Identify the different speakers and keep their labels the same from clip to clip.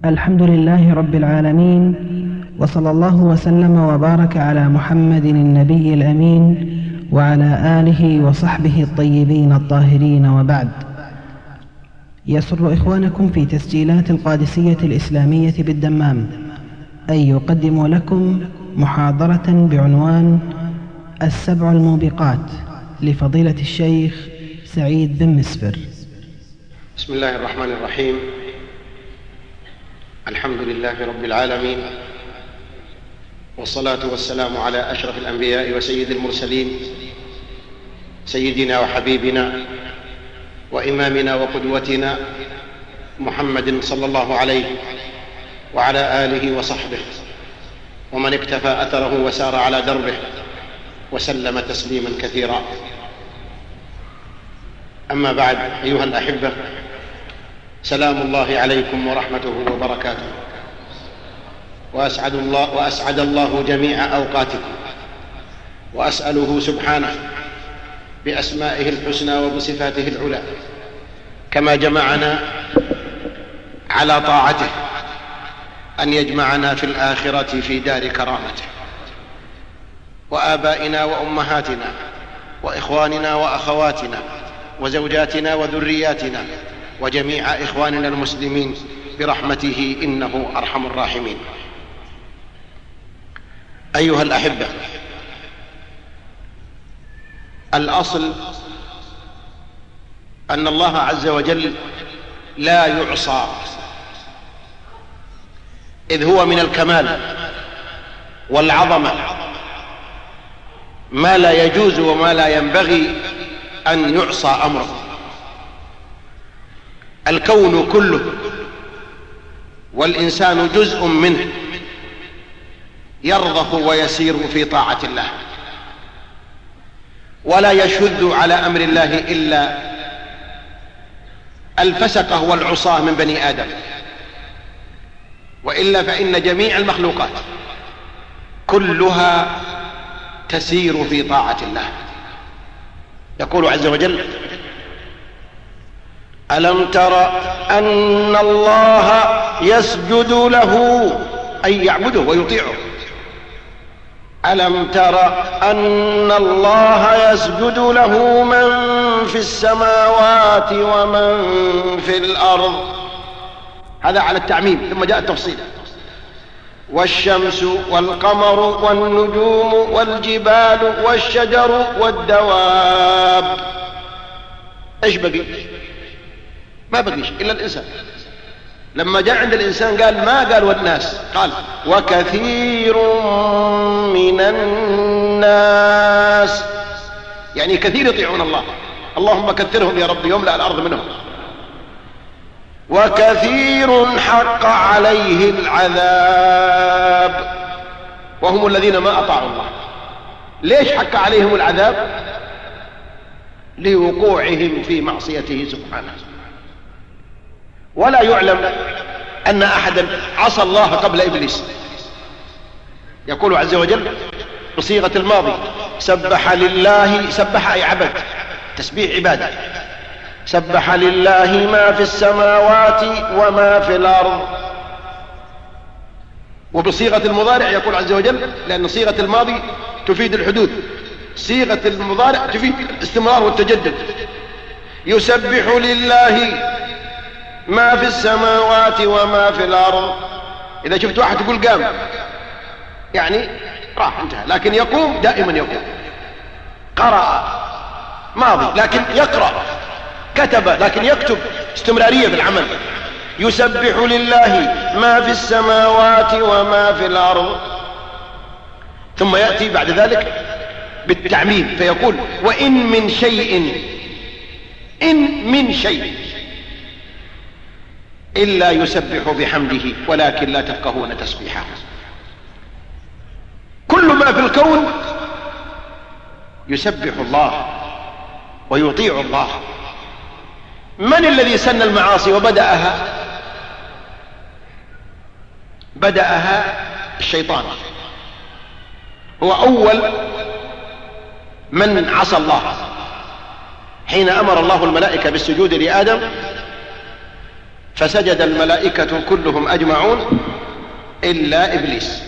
Speaker 1: الحمد لله رب العالمين، وصلى الله وسلم وبارك على محمد النبي الأمين وعلى آله وصحبه الطيبين الطاهرين، وبعد. يسر إخوانكم في تسجيلات القادسية الإسلامية بالدمام أن يقدموا لكم محاضرة بعنوان السبع الموبقات لفضيلة الشيخ سعيد بن مسفر.
Speaker 2: بسم الله الرحمن الرحيم. الحمد لله رب العالمين، والصلاة والسلام على أشرف الأنبياء وسيد المرسلين، سيدنا وحبيبنا وإمامنا وقدوتنا محمد صلى الله عليه وعلى آله وصحبه ومن اكتفى أثره وسار على دربه وسلم تسليما كثيرا. أما بعد، أيها الأحبة، سلام الله عليكم ورحمته وبركاته، وأسعد الله جميع أوقاتكم، وأسأله سبحانه بأسمائه الحسنى وبصفاته العلى كما جمعنا على طاعته أن يجمعنا في الآخرة في دار كرامته، وآبائنا وأمهاتنا وإخواننا وأخواتنا وزوجاتنا وذرياتنا وجميع إخواننا المسلمين برحمته إنه أرحم الراحمين. أيها الأحبة، الأصل أن الله عز وجل لا يعصى، إذ هو من الكمال والعظمة ما لا يجوز وما لا ينبغي أن يعصى أمره. الكون كله والإنسان جزء منه يرضخ ويسير في طاعة الله، ولا يشذ على أمر الله إلا الفسقة والعصاة من بني آدم، وإلا فإن جميع المخلوقات كلها تسير في طاعة الله. يقول عز وجل: ألم تر أن الله يسجد له، أي يعبده ويطيعه. ألم تر أن الله يسجد له من في السماوات ومن في الأرض. هذا على التعميم، ثم جاء التفصيل: والشمس والقمر والنجوم والجبال والشجر والدواب. ايش بقي؟ ما بقيش إلا الإنسان. لما جاء عند الإنسان قال ما قال والناس، قال وكثير من الناس، يعني كثير يطيعون الله. اللهم كثرهم يا رب يملأ الأرض منهم. وكثير حق عليه العذاب وهم الذين ما أطاعوا الله. ليش حق عليهم العذاب؟ لوقوعهم في معصيته سبحانه. ولا يعلم أن أحدا عصى الله قبل إبليس. يقول عز وجل بصيغة الماضي: سبح لله، سبح أي عبد، تسبيح عبادة. سبح لله ما في السماوات وما في الأرض. وبصيغة المضارع يقول عز وجل، لأن صيغة الماضي تفيد الحدوث، صيغة المضارع تفيد الاستمرار والتجدد. يسبح لله ما في السماوات وما في الأرض. إذا شفت واحد تقول قام، يعني راح انتهى، لكن يقوم دائما يقوم. قرأ ماضي لكن يقرأ، كتب لكن يكتب، استمرارية في العمل. يسبح لله ما في السماوات وما في الأرض. ثم يأتي بعد ذلك بالتعميم فيقول: وإن من شيء، إن من شيء إلا يسبح بحمده ولكن لا تفقهون تسبيحه. كل ما في الكون يسبح الله ويطيع الله. من الذي سن المعاصي وبدأها؟ بدأها الشيطان، هو أول من عصى الله. حين أمر الله الملائكة بالسجود لآدم فسجد الملائكة كلهم أجمعون إلا إبليس،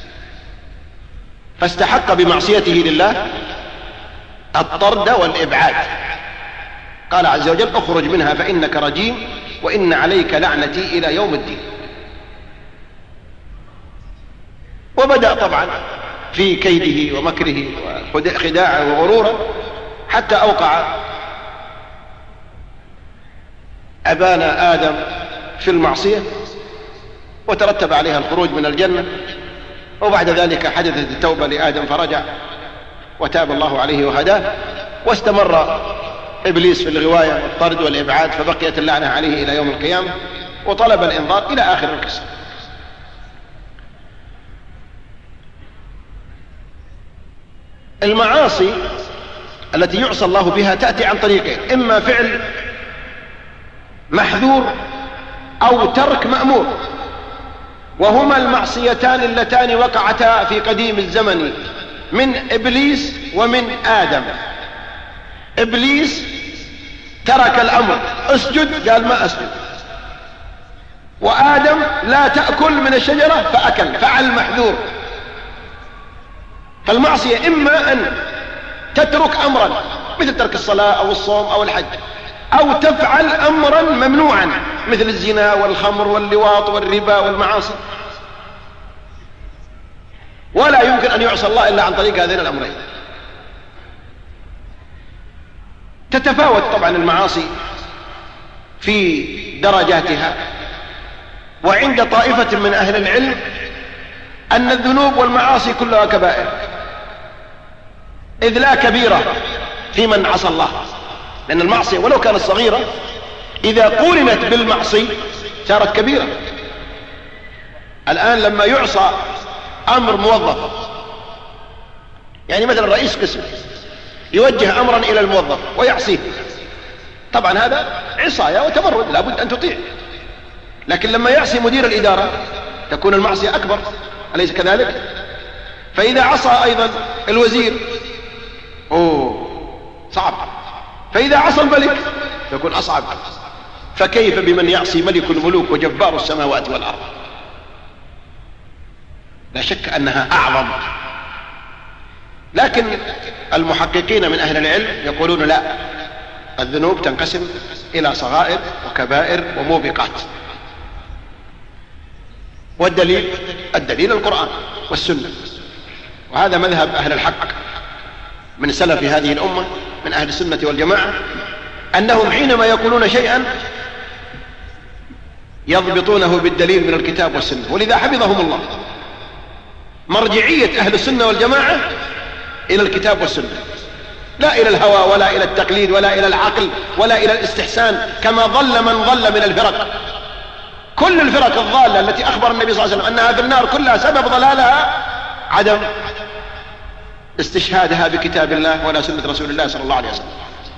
Speaker 2: فاستحق بمعصيته لله الطرد والإبعاد. قال عز وجل: اخرج منها فإنك رجيم وإن عليك لعنتي إلى يوم الدين. وبدأ طبعا في كيده ومكره وخداعه وغروره حتى أوقع أبانا آدم في المعصية وترتب عليها الخروج من الجنة. وبعد ذلك حدثت التوبة لآدم فرجع وتاب الله عليه وهداه، واستمر إبليس في الغواية والطرد والإبعاد، فبقيت اللعنة عليه إلى يوم القيامة، وطلب الإنذار إلى آخر القصة. المعاصي التي يعصى الله بها تأتي عن طريقين: إما فعل محذور أو ترك مأمور، وهما المعصيتان اللتان وقعتا في قديم الزمن من إبليس ومن آدم. إبليس ترك الأمر، اسجد، قال ما أسجد. وآدم لا تأكل من الشجرة فأكل، فعل محذور. فالمعصية إما أن تترك أمرا مثل ترك الصلاة أو الصوم أو الحج، أو تفعل أمرا ممنوعا مثل الزنا والخمر واللواط والربا والمعاصي. ولا يمكن أن يعصى الله إلا عن طريق هذين الأمرين. تتفاوت طبعا المعاصي في درجاتها، وعند طائفة من أهل العلم أن الذنوب والمعاصي كلها كبائر، إذ لا كبيرة في من عصى الله، لأن المعصية ولو كانت صغيرة إذا قورنت بالمعصي صارت كبيرة. الآن لما يعصى أمر موظف، يعني مثلا رئيس قسم يوجه أمرا إلى الموظف ويعصيه، طبعا هذا عصاية وتمرد، لابد أن تطيع. لكن لما يعصي مدير الإدارة تكون المعصية أكبر، أليس كذلك؟ فإذا عصى أيضا الوزير صعب، فإذا عصى الملك يكون أصعب. فكيف بمن يعصي ملك الملوك وجبار السماوات والأرض؟ لا شك أنها أعظم. لكن المحققين من أهل العلم يقولون لا، الذنوب تنقسم إلى صغائر وكبائر وموبقات. والدليل القرآن والسنة، وهذا مذهب أهل الحق من سلف هذه الأمة من أهل السنة والجماعة، أنهم حينما يقولون شيئا يضبطونه بالدليل من الكتاب والسنة. ولذا حفظهم الله مرجعية أهل السنة والجماعة إلى الكتاب والسنة، لا إلى الهوى ولا إلى التقليد ولا إلى العقل ولا إلى الاستحسان كما ضل من ضل من الفرق. كل الفرق الضالة التي أخبر النبي صلى الله عليه وسلم أنها في النار كلها سبب ضلالها عدم استشهادها بكتاب الله ولا سنة رسول الله صلى الله عليه وسلم.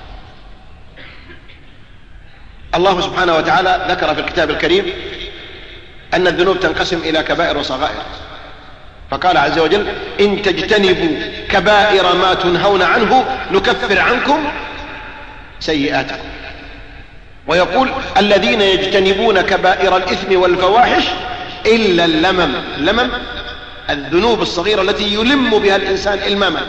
Speaker 2: الله سبحانه وتعالى ذكر في الكتاب الكريم أن الذنوب تنقسم إلى كبائر وصغائر، فقال عز وجل: إن تجتنبوا كبائر ما تنهون عنه نكفر عنكم سيئاتكم. ويقول: الذين يجتنبون كبائر الإثم والفواحش إلا اللمم، الذنوب الصغيرة التي يلم بها الإنسان إلماما.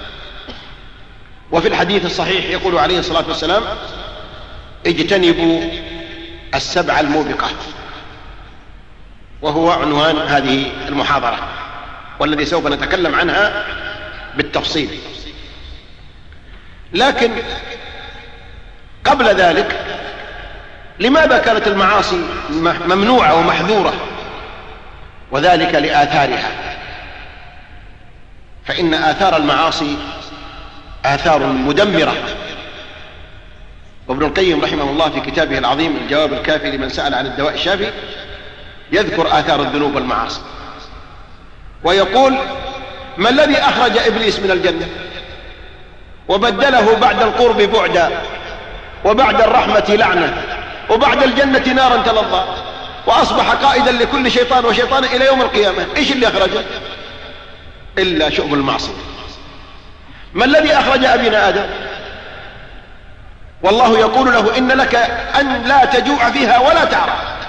Speaker 2: وفي الحديث الصحيح يقول عليه الصلاة والسلام: اجتنبوا السبع الموبقات، وهو عنوان هذه المحاضرة والذي سوف نتكلم عنها بالتفصيل. لكن قبل ذلك، لماذا كانت المعاصي ممنوعة ومحذورة؟ وذلك لآثارها، فإن آثار المعاصي آثار مدمرة. وابن القيم رحمه الله في كتابه العظيم الجواب الكافي لمن سأل عن الدواء الشافي يذكر آثار الذنوب والمعاصي، ويقول: ما الذي أخرج إبليس من الجنة وبدله بعد القرب بعدا وبعد الرحمة لعنة وبعد الجنة نارا تلظى وأصبح قائدا لكل شيطان وشيطان إلى يوم القيامة؟ إيش اللي أخرجه؟ إلا شؤم المعصية. ما الذي أخرج أبينا آدم؟ والله يقول له: إن لك أن لا تجوع فيها ولا تعرى،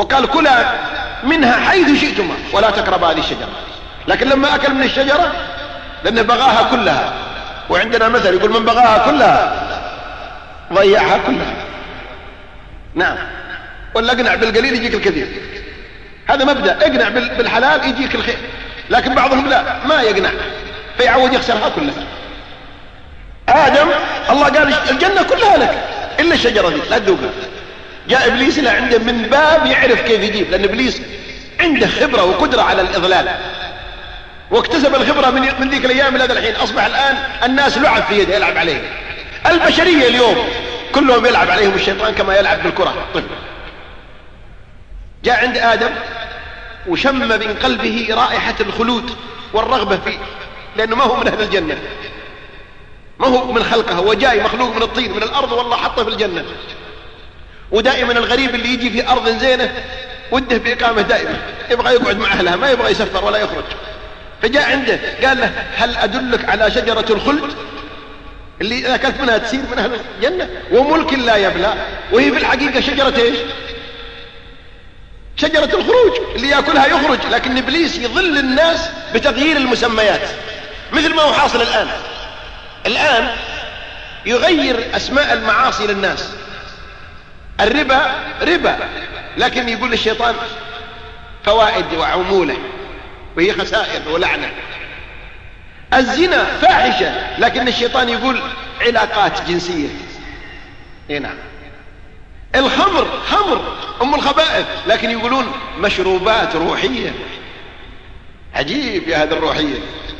Speaker 2: وقال كلا منها حيث شئتما ولا تقربا هذه الشجرة. لكن لما أكل من الشجرة لأنه بغاها كلها، وعندنا مثل يقول من بغاها كلها ضيعها كلها. نعم، ولا اقنع بالقليل يجيك الكثير، هذا مبدأ، اقنع بالحلال يجيك الخير. لكن بعضهم لا، ما يقنع فيعود يخسرها كلها. آدم الله قال الجنة كلها لك إلا الشجرة دي لا تذوقها. جاء إبليس لا عنده من باب يعرف كيف يجيب، لأن إبليس عنده خبرة وقدرة على الإضلال، واكتسب الخبرة من ذيك الأيام إلى هذا الحين. أصبح الآن الناس لعب في يده يلعب عليه. البشرية اليوم كلهم يلعب عليهم الشيطان كما يلعب بالكرة. طيب. جاء عند آدم وشم من قلبه رائحة الخلود والرغبة فيه، لأنه ما هو من أهل الجنة، ما هو من خلقها، هو جاي مخلوق من الطين من الأرض والله حطه في الجنة. ودائما الغريب اللي يجي في أرض زينة وده بإقامة دائما، يبغى يقعد مع أهلها، ما يبغى يسفر ولا يخرج. فجاء عنده قال له هل أدلك على شجرة الخلد اللي إذا أكلت منها تسير من أهل الجنة وملك لا يبلى؟ وهي في الحقيقة شجرة إيش؟ شجرة الخروج، اللي يأكلها يخرج. لكن إبليس يضل الناس بتغيير المسميات، مثل ما هو حاصل الآن يغير أسماء المعاصي للناس. الربا ربا، لكن يقول الشيطان فوائد وعمولة وهي خسائر ولعنة. الزنا فاحشة، لكن الشيطان يقول علاقات جنسية. نعم. الخمر خمر أم الخبائث، لكن يقولون مشروبات روحية. عجيب يا هذا الروحية.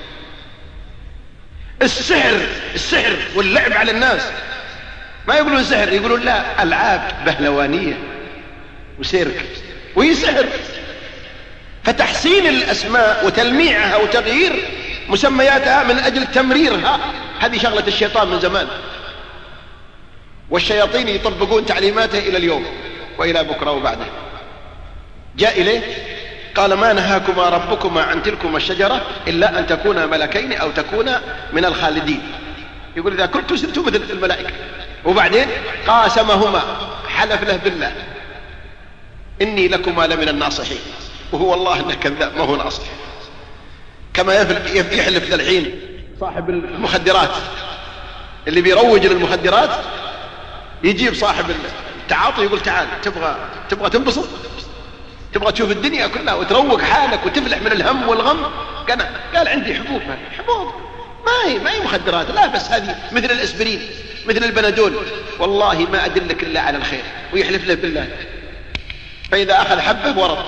Speaker 2: السحر واللعب على الناس، ما يقولون سحر، يقولون لا، ألعاب بهلوانية وسيرك وهي سحر. فتحسين الأسماء وتلميعها وتغيير مسمياتها من أجل تمريرها هذه شغلة الشيطان من زمان، والشياطين يطبقون تعليماته إلى اليوم وإلى بكرة وبعده. جاء إليه قال ما نهاكما ربكما عن تلكما الشجرة إلا أن تكونا ملكين أو تكونا من الخالدين. يقول إذا كنتم سرتم مثل الملائكة. وبعدين قاسمهما، حلف له بالله إني لكما لمن الناصحين، وهو والله إنه كذاب ما هو ناصح. كما يحلف للحين صاحب المخدرات اللي بيروج للمخدرات، يجيب صاحب التعاطي يقول تعال تبغى تنبسط، تبغى تشوف الدنيا كلها وتروق حالك وتفلح من الهم والغم. قال عندي حبوب ما هي مخدرات، لا بس هذه مثل الاسبرين مثل البنادول، والله ما أدلك إلا على الخير، ويحلف له بالله. فإذا أخذ حبه ورط.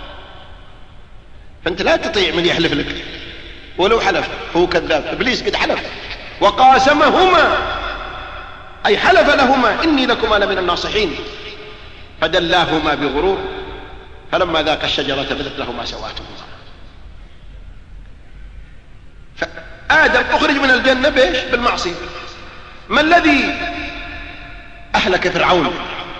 Speaker 2: فأنت لا تطيع من يحلف لك ولو حلف، هو كذاب. إبليس قد حلف. وقاسمهما أي حلف لهما إني لكما لمن الناصحين فدلاهما بغرور فلما ذاق الشجرة بدت لهما سواتهما. فآدم أخرج من الجنة بإيش؟ بالمعصية. ما الذي أهلك فرعون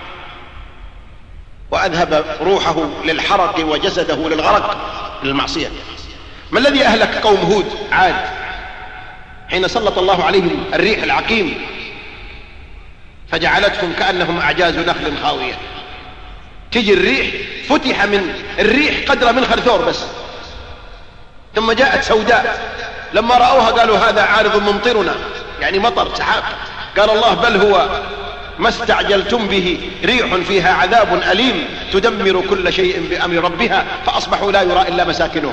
Speaker 2: وأذهب روحه للحرق وجسده للغرق للمعصية؟ ما الذي أهلك قوم هود عاد حين سلط الله عليهم الريح العقيم فجعلتهم كأنهم أعجاز نخل خاوية؟ تجي الريح، فتح من الريح قدر من خرثور بس، ثم جاءت سوداء. لما رأوها قالوا هذا عارض ممطرنا، يعني مطر سحاب. قال الله بل هو ما استعجلتم به ريح فيها عذاب أليم تدمر كل شيء بأمر ربها فأصبحوا لا يرى إلا مساكنهم.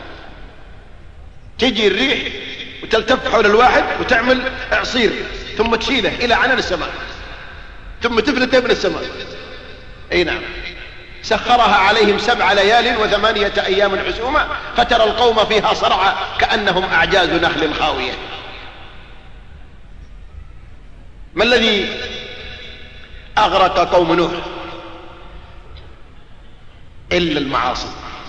Speaker 2: تجي الريح وتلتف حول الواحد وتعمل إعصير، ثم تشيله إلى عنان السماء، ثم تفلته من السماء. أي نعم. سخرها عليهم 7 ليال و8 أيام حسوما فترى القوم فيها صرعى كأنهم أعجاز نخل خاوية. ما الذي أغرق قوم نوح إلا المعاصي؟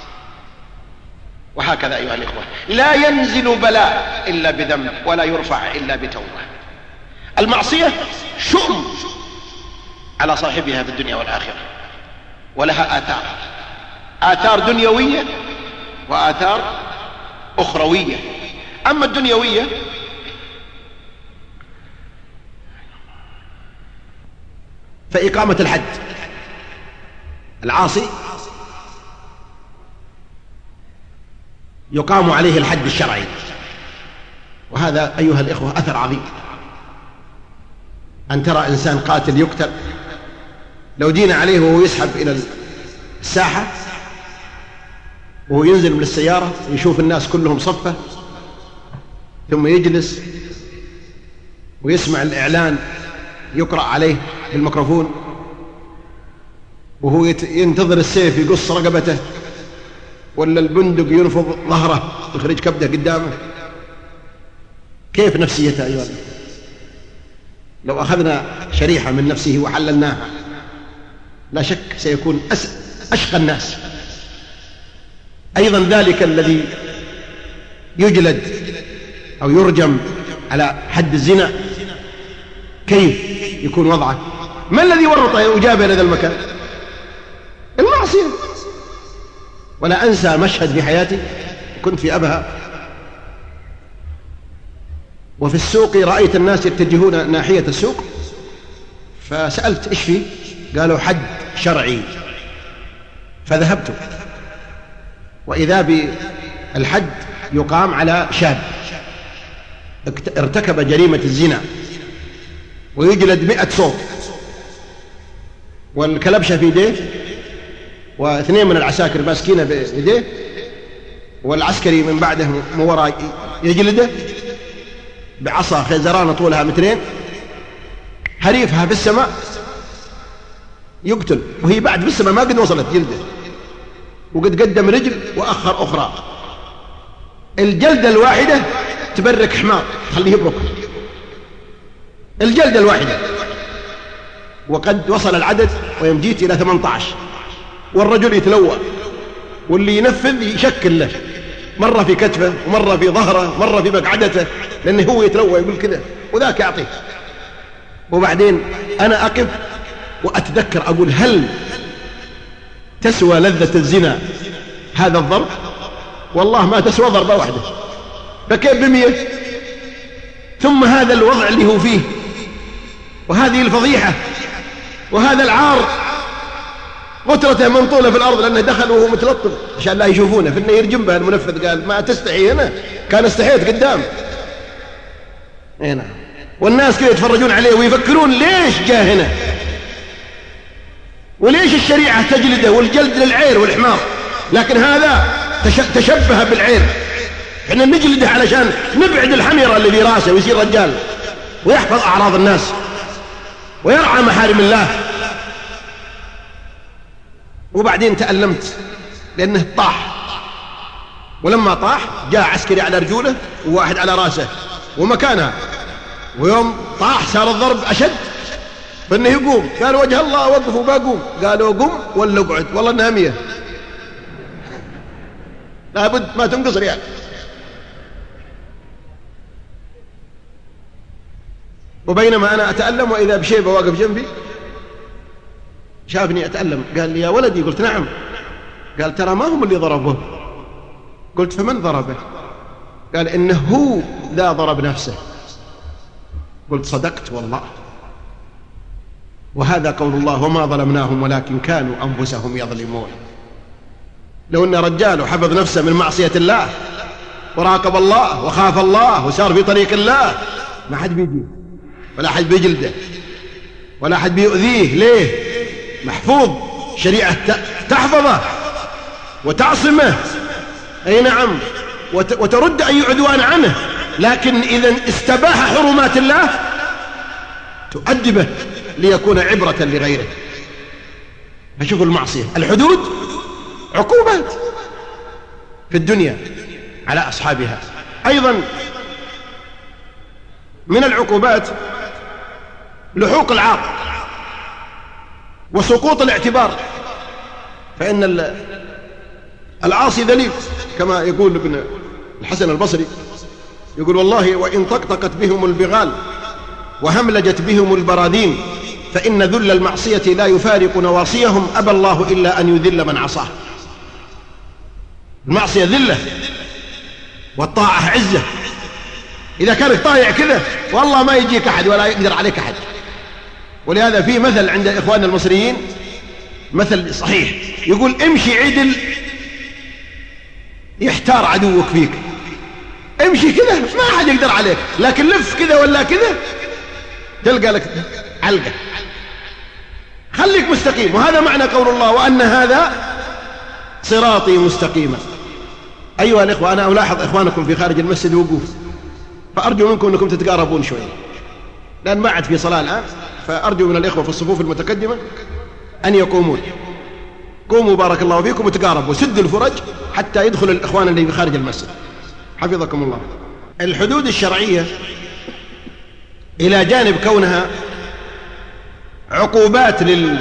Speaker 2: وهكذا أيها الإخوة، لا ينزل بلاء إلا بذنب ولا يرفع إلا بتوبة. المعصية شؤم على صاحبها في الدنيا والآخرة، ولها آثار دنيوية وآثار أخروية. أما الدنيوية فإقامة الحد. العاصي يقام عليه الحد الشرعي. وهذا أيها الإخوة أثر عظيم، أن ترى إنسان قاتل يقتل، لو دين عليه وهو يسحب إلى الساحة وهو ينزل من السيارة يشوف الناس كلهم صفة، ثم يجلس ويسمع الإعلان يقرأ عليه بالميكروفون، وهو ينتظر السيف يقص رقبته ولا البندق ينفض ظهره يخرج كبده قدامه، كيف نفسيته أيها الأخوة؟ لو أخذنا شريحة من نفسه وحللناها لا شك سيكون أشقى الناس. أيضا ذلك الذي يجلد أو يرجم على حد الزنا كيف يكون وضعه؟ ما الذي ورطه وجابه إلى هذا المكان؟ المعصية. ولا أنسى مشهد في حياتي، كنت في أبها وفي السوق رأيت الناس يتجهون ناحية السوق، فسألت إيش فيه؟ قالوا حد شرعي. فذهبت وإذا بالحد يقام على شاب ارتكب جريمة الزنا ويجلد 100 صوت، والكلبشة في يديه واثنين من العساكر ماسكينه بيديه، والعسكري من بعده من وراء يجلده بعصا خيزران طولها 2 متر هريفها في السماء يقتل، وهي بعد في السماء ما قد وصلت جلده، وقد قدم رجل وأخر أخرى. الجلدة الواحدة تبرك حمار خليه يبرك، الجلدة الواحدة، وقد وصل العدد ويمجيت إلى 18، والرجل يتلوى، واللي ينفذ يشكل له مرة في كتفه ومرة في ظهره مرة في مقعدته، لأنه هو يتلوى يقول كذا وذاك يعطيه. وبعدين أنا أقف وأتذكر أقول هل تسوى لذة الزنا هذا الضرب؟ والله ما تسوى ضربة واحدة، فكيف ب100؟ ثم هذا الوضع اللي هو فيه، وهذه الفضيحة، وهذا العار، غترته منطولة في الأرض لأنه دخل وهو متلطف عشان لا يشوفونه، في النير جنبه المنفذ قال ما تستحي هنا، كان استحيت قدام هنا، والناس كده يتفرجون عليه ويفكرون ليش جاء هنا، وليش الشريعة تجلده والجلد للعير والحمار، لكن هذا تشبه بالعير. احنا نجلده علشان نبعد الحميرة اللي في راسه ويصير رجال ويحفظ أعراض الناس ويرعى محارم الله. وبعدين تألمت لأنه طاح، ولما طاح جاء عسكري على رجوله وواحد على راسه ومكانها، ويوم طاح صار الضرب أشد، فإنه يقوم، قال وجه الله وقفوا بقوم، قالوا قم ولا اقعد، والله انها 100 لابد ما تنقص ريال. وبينما أنا أتألم وإذا بشيبة واقف جنبي شافني أتألم، قال لي يا ولدي، قلت نعم، قال ترى ما هم اللي ضربوه، قلت فمن ضربه؟ قال إنه هو ذا ضرب نفسه، قلت صدقت والله. وهذا قول الله وما ظلمناهم ولكن كانوا أنفسهم يظلمون. لو أن رجال وحفظ نفسه من معصية الله وراقب الله وخاف الله وسار في طريق الله ما حد بيجي ولا حد بيجلده ولا حد بيؤذيه. ليه؟ محفوظ، شريعة تحفظه وتعصمه، أي نعم، وترد أي عدوان عنه، لكن إذا استباح حرمات الله تؤدبه ليكون عبرة لغيره. فشوفوا المعصية، الحدود عقوبات في الدنيا على أصحابها. أيضا من العقوبات لحوق العار وسقوط الاعتبار، فإن العاصي ذليل، كما يقول ابن الحسن البصري، يقول والله وإن طقطقت بهم البغال وهملجت بهم البراذين فإن ذل المعصية لا يفارق نواصيهم، أبى الله إلا أن يذل من عصاه. المعصية ذلة والطاعة عزة. إذا كانك طايع كذا والله ما يجيك أحد ولا يقدر عليك أحد. ولهذا في مثل عند إخواننا المصريين، مثل صحيح، يقول امشي عدل يحتار عدوك فيك، امشي كذا ما أحد يقدر عليك، لكن لف كذا ولا كذا تلقى لك علقة. خليك مستقيم. وهذا معنى قول الله وأن هذا صراطي مستقيما. أيها الإخوة، أنا ألاحظ إخوانكم في خارج المسجد وقوف، فأرجو منكم أنكم تتقاربون شوي، لأن ما عاد في صلاة الآن، فأرجو من الإخوة في الصفوف المتقدمة أن يقومون. قوموا بارك الله فيكم وتقاربوا، سدوا الفرج حتى يدخل الإخوان اللي في خارج المسجد حفظكم الله. الحدود الشرعية إلى جانب كونها عقوبات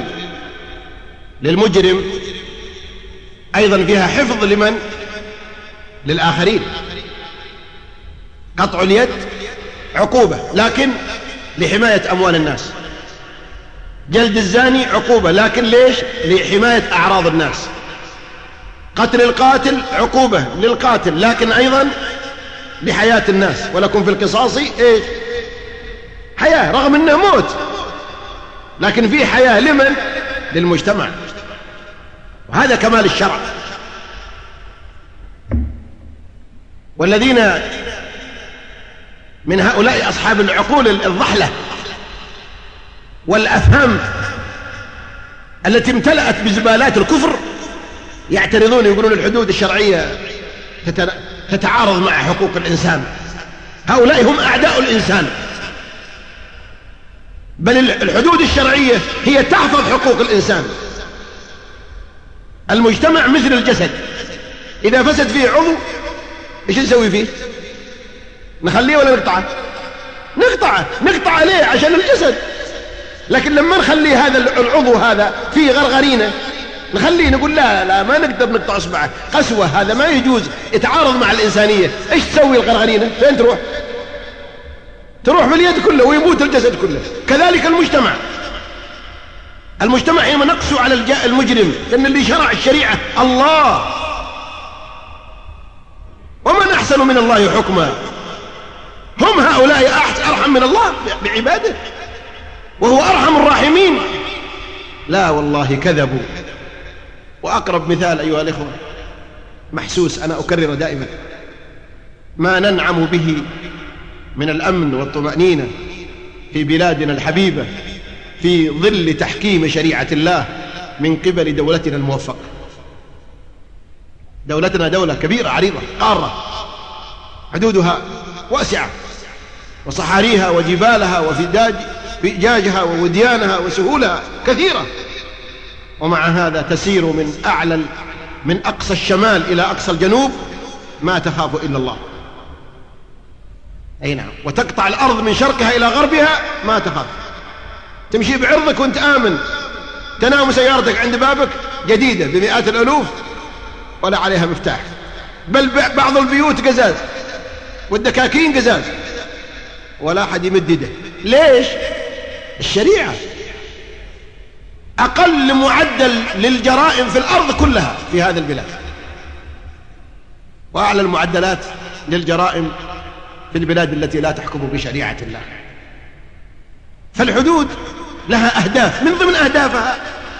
Speaker 2: للمجرم، أيضا فيها حفظ لمن؟ للآخرين. قطع اليد عقوبة لكن لحماية أموال الناس، جلد الزاني عقوبة لكن ليش؟ لحماية أعراض الناس، قتل القاتل عقوبة للقاتل لكن أيضا لحياة الناس، ولكم في القصاص إيش؟ حياة، رغم أنه موت لكن في حياة لمن؟ للمجتمع. وهذا كمال الشرع. والذين من هؤلاء أصحاب العقول الضحلة والأفهام التي امتلأت بزبالات الكفر يعترضون، يقولون الحدود الشرعية تتعارض مع حقوق الإنسان. هؤلاء هم أعداء الإنسان، بل الحدود الشرعية هي تحفظ حقوق الإنسان. المجتمع مثل الجسد، إذا فسد فيه عضو إيش نسوي فيه؟ نخليه ولا نقطعه؟ نقطعه ليه؟ عشان الجسد. لكن لما نخلي هذا العضو هذا فيه غرغرينة نخليه، نقول لا ما نقدر نقطع اصبعه، قسوة، هذا ما يجوز، يتعارض مع الإنسانية. ايش تسوي الغرغرينة؟ فين تروح باليد كله ويموت الجسد كله. كذلك المجتمع حينما نقسو على المجرم، لأن اللي شرع الشريعة الله، ومن أحسن من الله حكما. هم هؤلاء أرحم من الله بعباده وهو أرحم الراحمين. لا والله كذبوا. وأقرب مثال أيها الإخوة محسوس، أنا أكرر دائما، ما ننعم به من الأمن والطمأنينة في بلادنا الحبيبة في ظل تحكيم شريعة الله من قبل دولتنا الموفقة. دولتنا دولة كبيرة عريضة قارة، حدودها واسعة، وصحاريها وجبالها وفجاجها ووديانها وسهولها كثيرة، ومع هذا تسير من أقصى الشمال إلى أقصى الجنوب ما تخاف إلا الله. أي نعم. وتقطع الأرض من شرقها إلى غربها ما تخاف، تمشي بعرضك وانت آمن، تنام سيارتك عند بابك جديدة بمئات الألوف ولا عليها مفتاح، بل بعض البيوت قزاز والدكاكين قزاز ولا أحد يمد يده. ليش؟ الشريعة. أقل معدل للجرائم في الأرض كلها في هذا البلاد، وأعلى المعدلات للجرائم في البلاد التي لا تحكم بشريعة الله. فالحدود لها أهداف، من ضمن أهدافها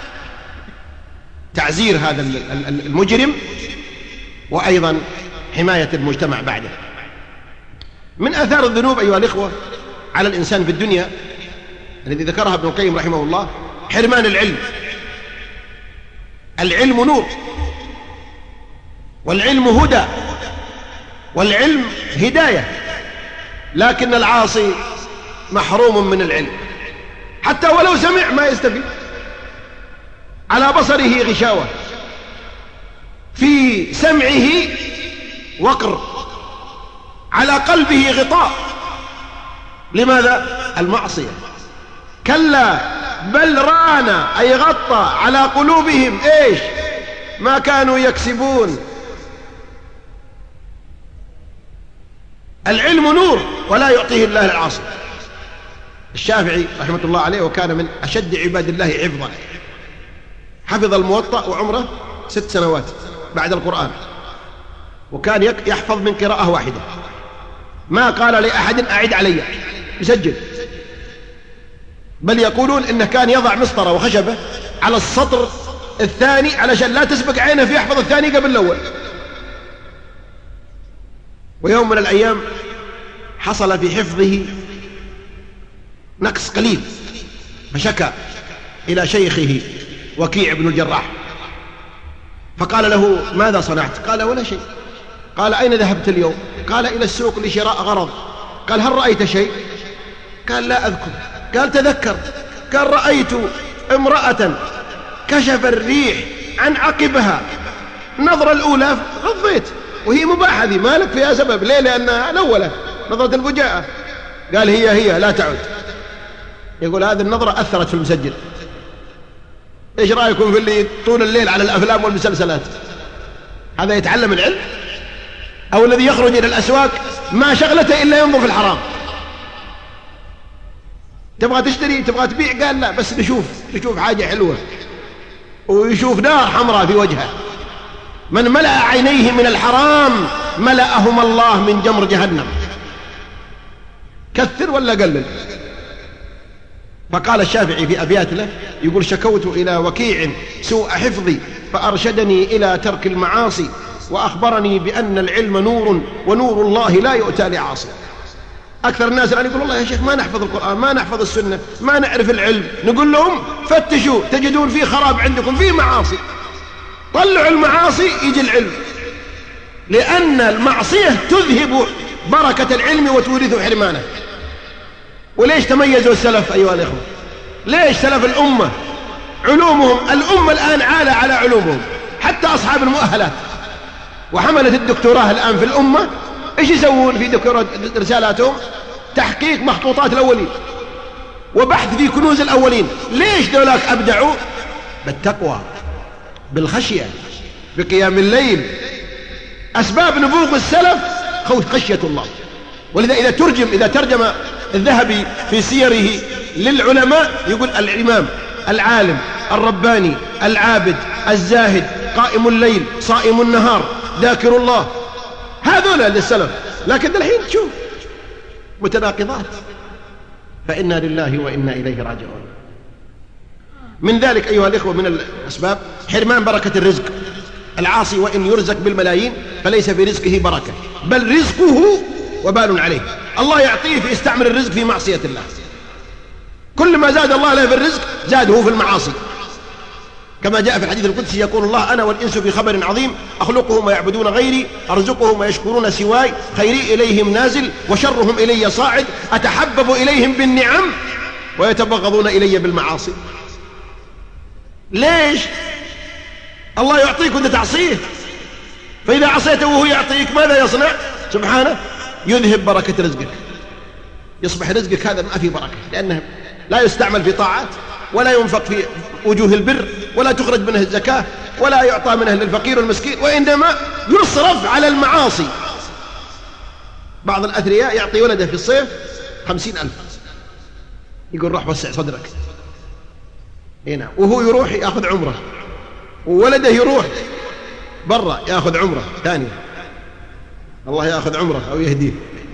Speaker 2: تعزير هذا المجرم وأيضا حماية المجتمع بعده. من آثار الذنوب أيها الإخوة على الإنسان في الدنيا الذي ذكرها ابن القيم رحمه الله حرمان العلم. العلم نور، والعلم هدى، والعلم هداية، لكن العاصي محروم من العلم، حتى ولو سمع ما يستفيد. على بصره غشاوة، في سمعه وقر، على قلبه غطاء. لماذا؟ المعصية. كلا بل ران أي غطى على قلوبهم إيش؟ ما كانوا يكسبون. العلم نور ولا يعطيه الله العاصي. الشافعي رحمة الله عليه وكان من أشد عباد الله حفظا، حفظ الموطأ وعمره 6 سنوات بعد القرآن، وكان يحفظ من قراءة واحدة، ما قال لأحد أعد علي، يسجل. بل يقولون إنه كان يضع مسطرة وخشبة على السطر الثاني علشان لا تسبق عينه فيحفظ الثاني قبل الأول. ويوم من الأيام حصل في حفظه نقص قليل، فشكى إلى شيخه وكيع بن الجراح، فقال له: ماذا صنعت؟ قال: ولا شيء. قال: أين ذهبت اليوم؟ قال: إلى السوق لشراء غرض. قال: هل رأيت شيء؟ قال: لا أذكر. قال: تذكرت. قال: رأيت امرأة كشف الريح عن عقبها، النظرة الأولى غضيت، وهي مباحة ذي، ما لك فيها سبب. ليه؟ لأنها الأولى نظرة الفجاءة. قال: هي لا تعود. يقول هذه النظرة أثرت في المسجل. إيش رأيكم في اللي طول الليل على الأفلام والمسلسلات؟ هذا يتعلم العلم؟ أو الذي يخرج إلى الأسواق ما شغلته إلا ينظر في الحرام؟ تبغى تشتري، تبغى تبيع، قال: لا، بس نشوف حاجة حلوة، ويشوف نار حمراء في وجهه. من ملأ عينيه من الحرام ملأهما الله من جمر جهنم. كثر ولا قلل؟ فقال الشافعي في أبيات له، يقول: شكوت إلى وكيع سوء حفظي فأرشدني إلى ترك المعاصي، وأخبرني بأن العلم نور، ونور الله لا يؤتى لعاصي. أكثر الناس الآن يقول: والله يا شيخ ما نحفظ القرآن، ما نحفظ السنة، ما نعرف العلم. نقول لهم: فتشوا تجدون فيه خراب عندكم، فيه معاصي. طلعوا المعاصي يجي العلم، لأن المعصية تذهب بركة العلم وتورث حرمانه. وليش تميزوا السلف أيها الإخوة؟ ليش سلف الأمة علومهم، الأمة الآن عالة على علومهم، حتى أصحاب المؤهلات وحملة الدكتوراه الآن في الأمة إيش يسوون في دكتوراه رسالاتهم؟ تحقيق مخطوطات الأولين وبحث في كنوز الأولين. ليش دولاك أبدعوا؟ بالتقوى، بالخشية، بقيام الليل. أسباب نبوغ السلف خشية الله. ولذا إذا ترجم الذهبي في سيره للعلماء يقول: الإمام العالم الرباني العابد الزاهد قائم الليل صائم النهار ذاكر الله، هذولا للسلف. لكن الحين تشوف متناقضات. فإنا لله وإنا إليه راجعون. من ذلك أيها الإخوة من الأسباب حرمان بركة الرزق. العاصي وإن يرزق بالملايين فليس في رزقه بركة، بل رزقه وبال عليه. الله يعطيه فيستعمل الرزق في معصية الله. كل ما زاد الله له في الرزق زاده في المعاصي، كما جاء في الحديث القدسي: يقول الله: أنا والإنس في خبر عظيم، أخلقهم ويعبدون غيري، أرزقهم ويشكرون سواي، خيري إليهم نازل وشرهم إلي صاعد، أتحبب إليهم بالنعم ويتبغضون إلي بالمعاصي. ليش؟ الله يعطيك وأنت تعصيه، فإذا عصيته وهو يعطيك ماذا يصنع؟ سبحانه يذهب بركة رزقك، يصبح رزقك هذا ما فيه بركة، لأنه لا يستعمل في طاعات، ولا ينفق في وجوه البر، ولا تخرج منه الزكاة، ولا يعطى منه للفقير والمسكين، وإنما يصرف على المعاصي. بعض الأثرياء يعطي ولده في الصيف 50,000، يقول: روح وسع صدرك هنا، وهو يروح يأخذ عمره، وولده يروح برا يأخذ عمره ثانية، الله يأخذ عمره أو يهديه.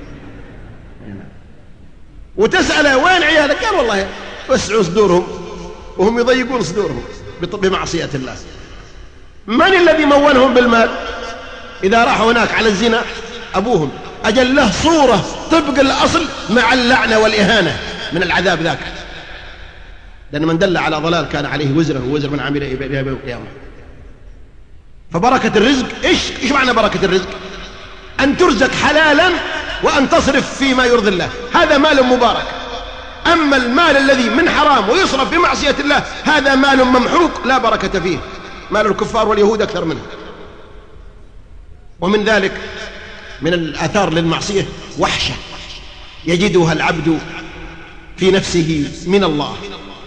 Speaker 2: وتسأله: وين عيالك؟ قال: والله وسعوا صدورهم، وهم يضيقون صدورهم بمعصية الله. من الذي مونهم بالمال؟ إذا راحوا هناك على الزنا أبوهم، أجل له صورة طبق الأصل مع اللعنة والإهانة من العذاب ذاك، لأن من دل على ضلال كان عليه وزره ووزر من عمل بها يوم القيامة. فبركة الرزق إيش معنى بركة الرزق؟ أن ترزق حلالا وأن تصرف فيما يرضي الله، هذا مال مبارك. أما المال الذي من حرام ويصرف في معصية الله هذا مال ممحوق لا بركة فيه، مال الكفار واليهود أكثر منه. ومن ذلك من الآثار للمعصية وحشة يجدها العبد في نفسه من الله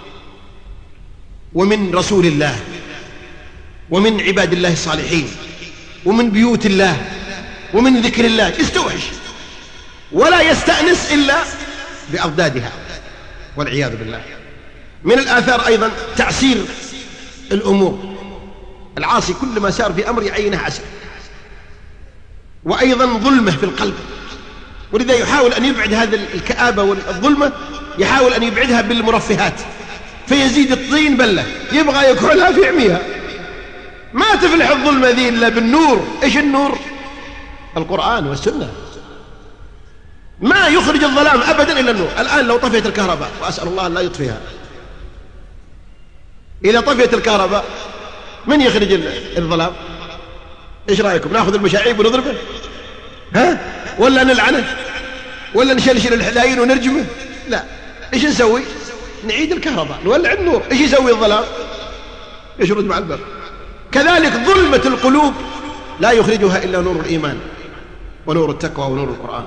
Speaker 2: ومن رسول الله ومن عباد الله الصالحين ومن بيوت الله ومن ذكر الله، يستوحش ولا يستأنس إلا بأضدادها والعياذ بالله. من الآثار أيضا تعسير الأمور، العاصي كل ما سار في أمر يعينه عسر، وأيضا ظلمه في القلب، ولذا يحاول أن يبعد هذا الكآبة والظلمة، يحاول أن يبعدها بالمرفهات، فيزيد الطين بلة، يبغى يكحلها في عميها. ما تفلح الظلمة ذي إلا بالنور. إيش النور؟ القرآن والسنة، ما يخرج الظلام أبدا إلا النور. الآن لو طفيت الكهرباء، وأسأل الله أن لا يطفيها، إذا طفيت الكهرباء من يخرج الظلام؟ إيش رأيكم؟ نأخذ المشاعيب ونضربه؟ ها؟ ولا نلعنه؟ ولا نشلشل الحلايين ونرجمه؟ لا. إيش نسوي؟ نعيد الكهرباء، نولع النور. إيش يسوي الظلام؟ يشرد مع البر. كذلك ظلمة القلوب لا يخرجها إلا نور الإيمان ونور التقوى ونور القرآن.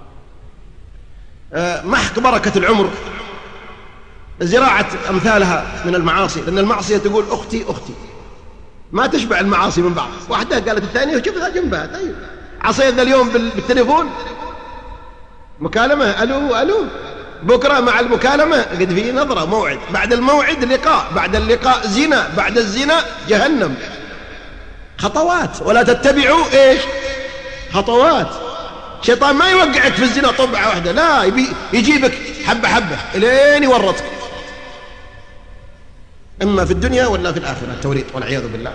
Speaker 2: محق بركة العمر زراعة أمثالها من المعاصي، لأن المعصية تقول أختي أختي، ما تشبع المعاصي من بعض. واحدة قالت الثانية وشوفها جنبها. طيب عصينا اليوم بالتليفون مكالمة، ألو ألو، بكرة مع المكالمة قد في نظرة موعد، بعد الموعد لقاء، بعد اللقاء زنا، بعد الزنا جهنم. خطوات، ولا تتبعوا إيش؟ خطوات. شيطان ما يوقعك في الزنا طبعة واحدة، لا، يجيبك حبة حبة إلين يورطك، إما في الدنيا ولا في الآخرة، التوريط والعياذ بالله.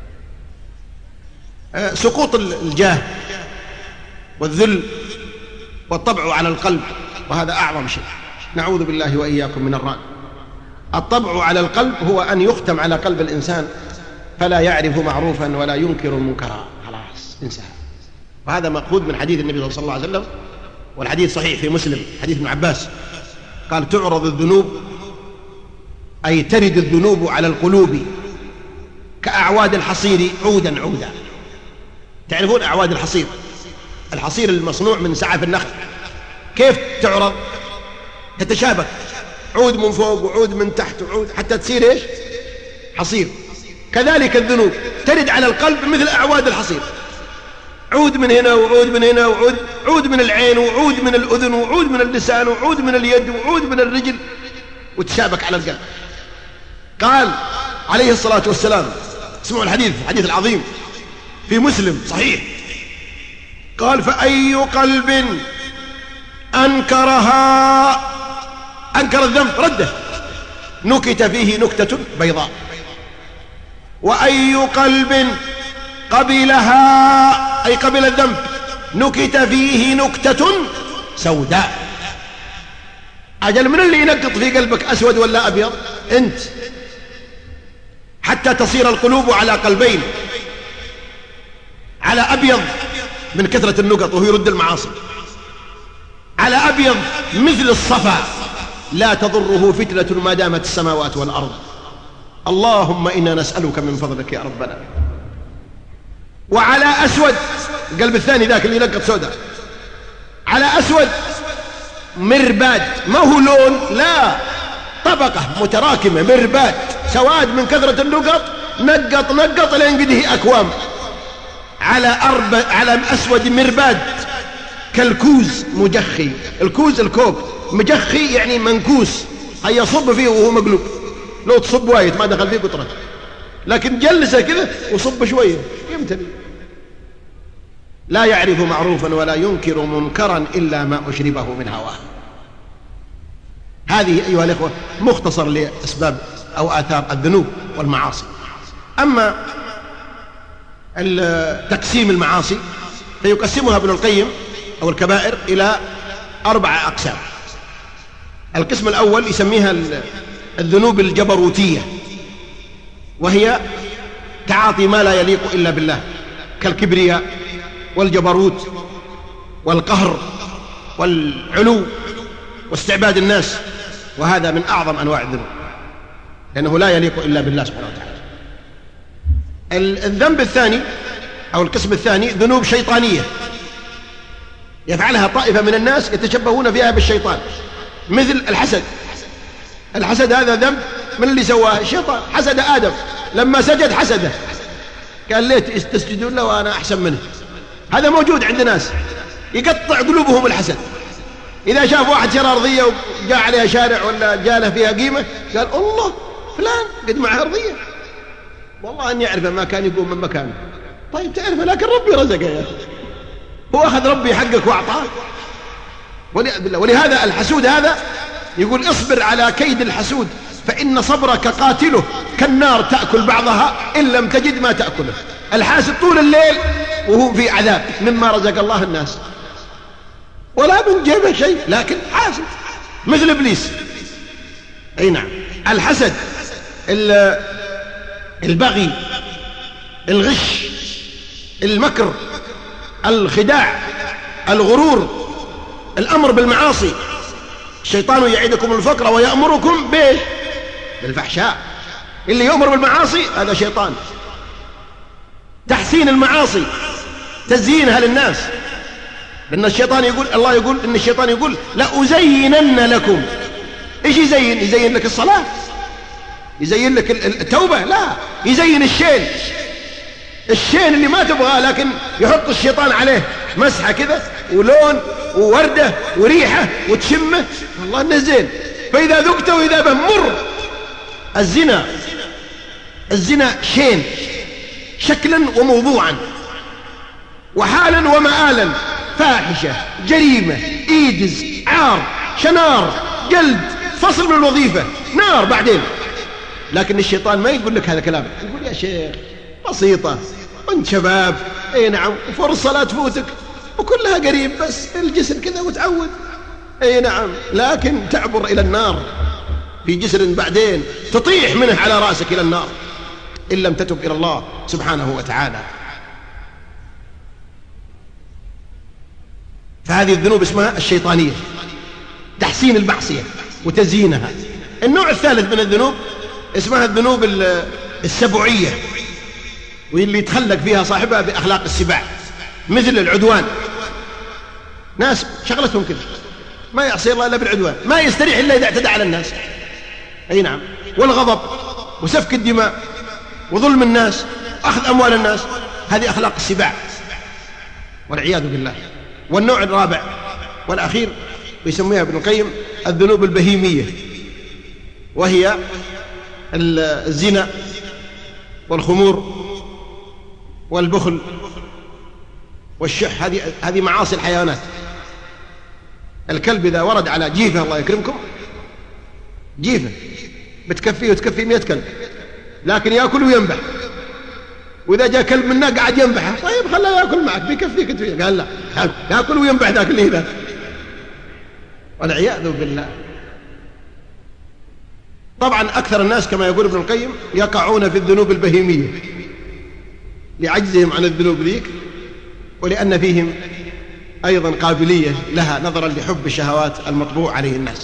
Speaker 2: سقوط الجاه والذل والطبع على القلب، وهذا أعظم شيء، نعوذ بالله وإياكم من الران. الطبع على القلب هو أن يختم على قلب الإنسان فلا يعرف معروفا ولا ينكر منكرا، خلاص انسى. وهذا مأخوذ من حديث النبي صلى الله عليه وسلم، والحديث صحيح في مسلم، حديث ابن عباس قال: تعرض الذنوب، أي ترد الذنوب على القلوب كأعواد الحصير عودا عودا. تعرفون أعواد الحصير؟ الحصير المصنوع من سعف النخل كيف تعرض؟ تتشابك، عود من فوق وعود من تحت وعود حتى تصير إيش؟ حصير. كذلك الذنوب ترد على القلب مثل أعواد الحصير، عود من هنا وعود من هنا وعود، عود من العين وعود من الأذن وعود من اللسان وعود من اليد وعود من الرجل، وتشابك على القلب. قال عليه الصلاة والسلام، اسمعوا الحديث، الحديث العظيم في مسلم صحيح، قال: فأي قلب أنكر الذنب رده نكت فيه نكتة بيضاء، وأي قلب قبلها، أي قبل الذنب، نكت فيه نكتة سوداء. أجل من اللي ينقط في قلبك أسود ولا أبيض؟ أنت. حتى تصير القلوب على قلبين، على أبيض من كثرة النقط وهو يرد المعاصي، على أبيض مثل الصفا لا تضره فتنة ما دامت السماوات والأرض. اللهم إنا نسألك من فضلك يا ربنا. وعلى أسود، القلب الثاني ذاك اللي ينقط سوداء، على أسود مرباد، ما هو لون، لا، طبقة متراكمة، مرباد، سواد من كثرة النقط، نقط لين قده أكوام، على أسود مرباد كالكوز مجخي. الكوز الكوب، مجخي يعني منكوس، هيا صب فيه وهو مقلوب، لو تصب وايد ما دخل فيه قطرة، لكن جلسه كذا وصب شوية يمتلئ. لا يعرف معروفا ولا ينكر منكرا إلا ما أشربه من هواه. هذه أيها الإخوة مختصر لأسباب أو آثار الذنوب والمعاصي. أما تقسيم المعاصي فيقسمها ابن القيم أو الكبائر إلى 4 أقسام. القسم الأول يسميها الذنوب الجبروتية، وهي تعاطي ما لا يليق إلا بالله، كالكبرياء والجبروت والقهر والعلو واستعباد الناس، وهذا من أعظم أنواع الذنوب لأنه لا يليق إلا بالله سبحانه وتعالى. الذنب الثاني أو القسم الثاني ذنوب شيطانية يفعلها طائفة من الناس يتشبهون فيها بالشيطان، مثل الحسد. الحسد هذا ذنب من اللي سواه؟ الشيطان. حسد آدم لما سجد، حسده، قال ليت تسجدون له وأنا أحسن منه. هذا موجود عند ناس يقطع قلوبهم الحسد. إذا شاف واحد شرى أرضية وجاء عليها شارع ولا جاء له فيها قيمة، قال الله فلان قد معه أرضية، والله أن يعرفه ما كان يقوم من مكانه. طيب تعرفه، لكن ربي رزقه يا أخي، هو أخذ ربي حقك وأعطاه. ولهذا الحسود هذا يقول: اصبر على كيد الحسود فإن صبرك قاتله، كالنار تأكل بعضها إن لم تجد ما تأكله. الحاسد طول الليل وهو في عذاب مما رزق الله الناس. ولا من جيبه شيء، لكن حاسد مثل إبليس. أي نعم. الحسد، البغي، الغش، المكر، الخداع، الغرور، الأمر بالمعاصي. الشيطان يعيدكم الفقر ويأمركم بالفحشاء. اللي يأمر بالمعاصي هذا شيطان. تحسين المعاصي، تزيينها للناس، لأن الشيطان يقول، الله يقول إن الشيطان يقول لأزينن لكم. إيش يزين؟ يزين لك الصلاة، يزين لك التوبة؟ لا، يزين الشين اللي ما تبغاه، لكن يحط الشيطان عليه مسحة كذا ولون ووردة وريحة وتشمه، والله إنه زين. فإذا ذقته وإذا به مر. الزنا شين، شكلا وموضوعا وحالا ومآلا، فاحشة، جريمة، إيدز، عار، شنار، جلد، فصل من الوظيفة، نار بعدين. لكن الشيطان ما يقول لك هذا كلام، يقول يا شيخ بسيطة، أنت شباب، أي نعم، فرصة لا تفوتك، وكلها قريب، بس الجسر كذا وتعود. أي نعم، لكن تعبر إلى النار في جسر بعدين تطيح منه على رأسك إلى النار إن لم تتب إلى الله سبحانه وتعالى. فهذه الذنوب اسمها الشيطانية، تحسين المعصية وتزيينها. النوع الثالث من الذنوب اسمها الذنوب السبعية، واللي يتخلق فيها صاحبها بأخلاق السباع، مثل العدوان. ناس شغلتهم كذا، ما يعصي الله إلا بالعدوان، ما يستريح إلا إذا اعتدى على الناس. أي نعم. والغضب وسفك الدماء وظلم الناس، أخذ أموال الناس، هذه أخلاق السباع والعياذ بالله. والنوع الرابع والأخير يسميها ابن القيم الذنوب البهيمية، وهي الزنا والخمور والبخل والشح. هذه معاصي الحيوانات. الكلب إذا ورد على جيفة، الله يكرمكم، جيفة بتكفيه وتكفي 100 كلب، لكن يأكل وينبح. وإذا جاء كلب منا قاعد ينبحه، طيب خلاه يأكل معك بيكفيك انت. قال لا، يأكل وينبح ذاك اللي ذا، والعياذ بالله. طبعا أكثر الناس كما يقول ابن القيم يقعون في الذنوب البهيمية لعجزهم عن الذنوب ذيك، ولأن فيهم أيضا قابلية لها نظرا لحب الشهوات المطبوع عليه الناس.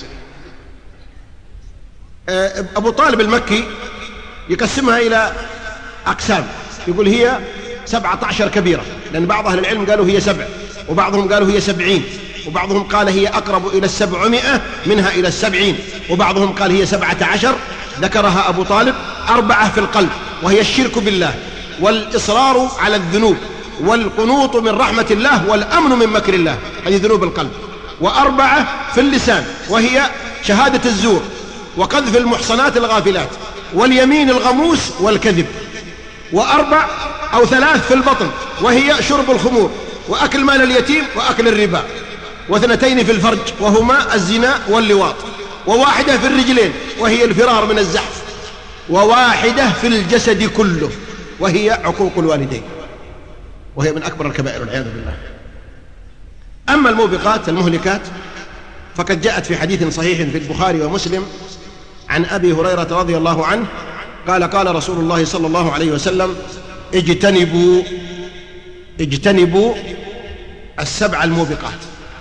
Speaker 2: أبو طالب المكي يقسمها إلى أقسام، يقول هي 17 كبيرة، لأن بعض أهل العلم قالوا هي 7، وبعضهم قالوا هي 70، وبعضهم قال هي أقرب إلى 700 منها إلى 70، وبعضهم قال هي 17. ذكرها أبو طالب 4 في القلب، وهي الشرك بالله، والإصرار على الذنوب، والقنوط من رحمة الله، والأمن من مكر الله، هذه ذنوب القلب. و4 في اللسان، وهي شهادة الزور، وقذف المحصنات الغافلات، واليمين الغموس، والكذب. و4 أو 3 في البطن، وهي شرب الخمور، وأكل مال اليتيم، وأكل الربا. و2 في الفرج، وهما الزنا واللواط. و1 في الرجلين، وهي الفرار من الزحف. و1 في الجسد كله، وهي عقوق الوالدين، وهي من أكبر الكبائر والعياذ بالله. أما الموبقات المهلكات فقد جاءت في حديث صحيح في البخاري ومسلم عن أبي هريرة رضي الله عنه قال: قال رسول الله صلى الله عليه وسلم: اجتنبوا 7 الموبقات.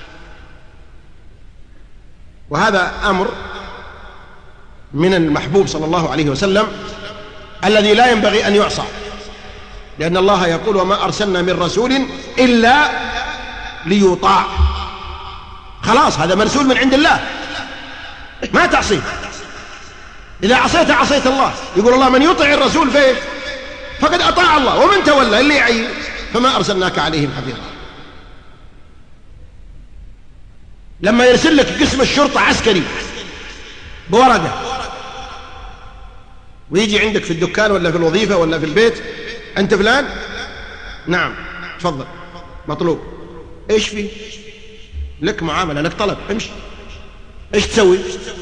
Speaker 2: وهذا أمر من المحبوب صلى الله عليه وسلم الذي لا ينبغي أن يعصى، لأن الله يقول: وما أرسلنا من رسول إلا ليطاع. خلاص، هذا مرسول من عند الله، ما تعصيه. إذا عصيت الله. يقول الله: من يطع الرسول فقد أطاع الله، ومن تولى اللي يعين فما أرسلناك عليهم حفيظا. لما يرسل لك قسم الشرطة عسكري بورقة ويجي عندك في الدكان ولا في الوظيفة ولا في البيت: أنت فلان؟ نعم، تفضل، مطلوب. إيش فيه؟ لك معاملة، لك طلب، امشي. إيش تسوي؟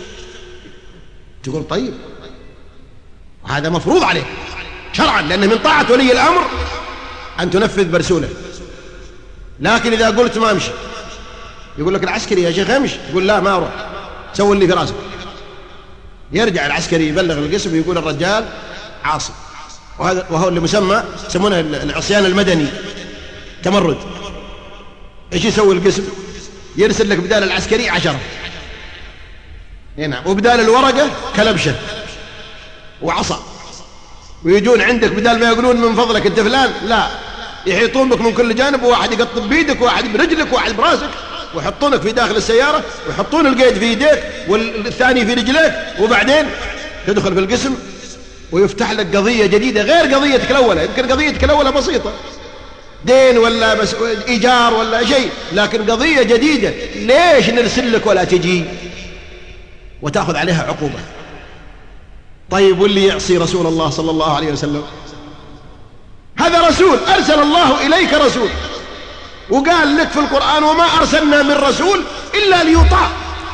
Speaker 2: تقول طيب، وهذا مفروض عليك شرعا، لأنه من طاعة ولي الأمر أن تنفذ برسوله. لكن إذا قلت ما أمشي، يقول لك العسكري يا شيخ امش، يقول لا ما أروح، سوي اللي في راسك. يرجع العسكري يبلغ القسم يقول الرجال عاصي، وهو اللي يسمونه العصيان المدني، تمرد. ايش يسوي القسم؟ يرسل لك بدال العسكري 10 هنا، وبدال الورقة كلبشة وعصا، ويجون عندك بدال ما يقولون من فضلك انت فلان، لا، يحيطون بك من كل جانب، وواحد يقطب بيدك وواحد برجلك وواحد براسك، ويحطونك في داخل السيارة، ويحطون القيد في يديك والثاني في رجليك، وبعدين تدخل في القسم ويفتح لك قضية جديدة غير قضيتك الأولى. يمكن قضيتك الأولى بسيطة، دين ولا بس إيجار ولا شيء، لكن قضية جديدة، ليش نرسل لك ولا تجي؟ وتأخذ عليها عقوبة. طيب واللي يعصي رسول الله صلى الله عليه وسلم؟ هذا رسول، أرسل الله إليك رسول، وقال لك في القرآن وما أرسلنا من رسول إلا ليطاع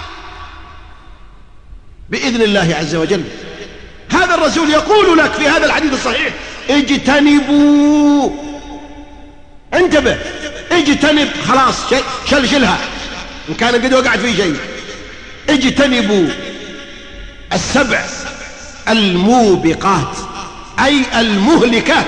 Speaker 2: بإذن الله عز وجل. هذا الرسول يقول لك في هذا الحديث الصحيح: اجتنبوا، انتبه، اجتنب، خلاص شلشلها إن كان قد وقعت في شيء. اجتنبوا السبع الموبقات، أي المهلكات،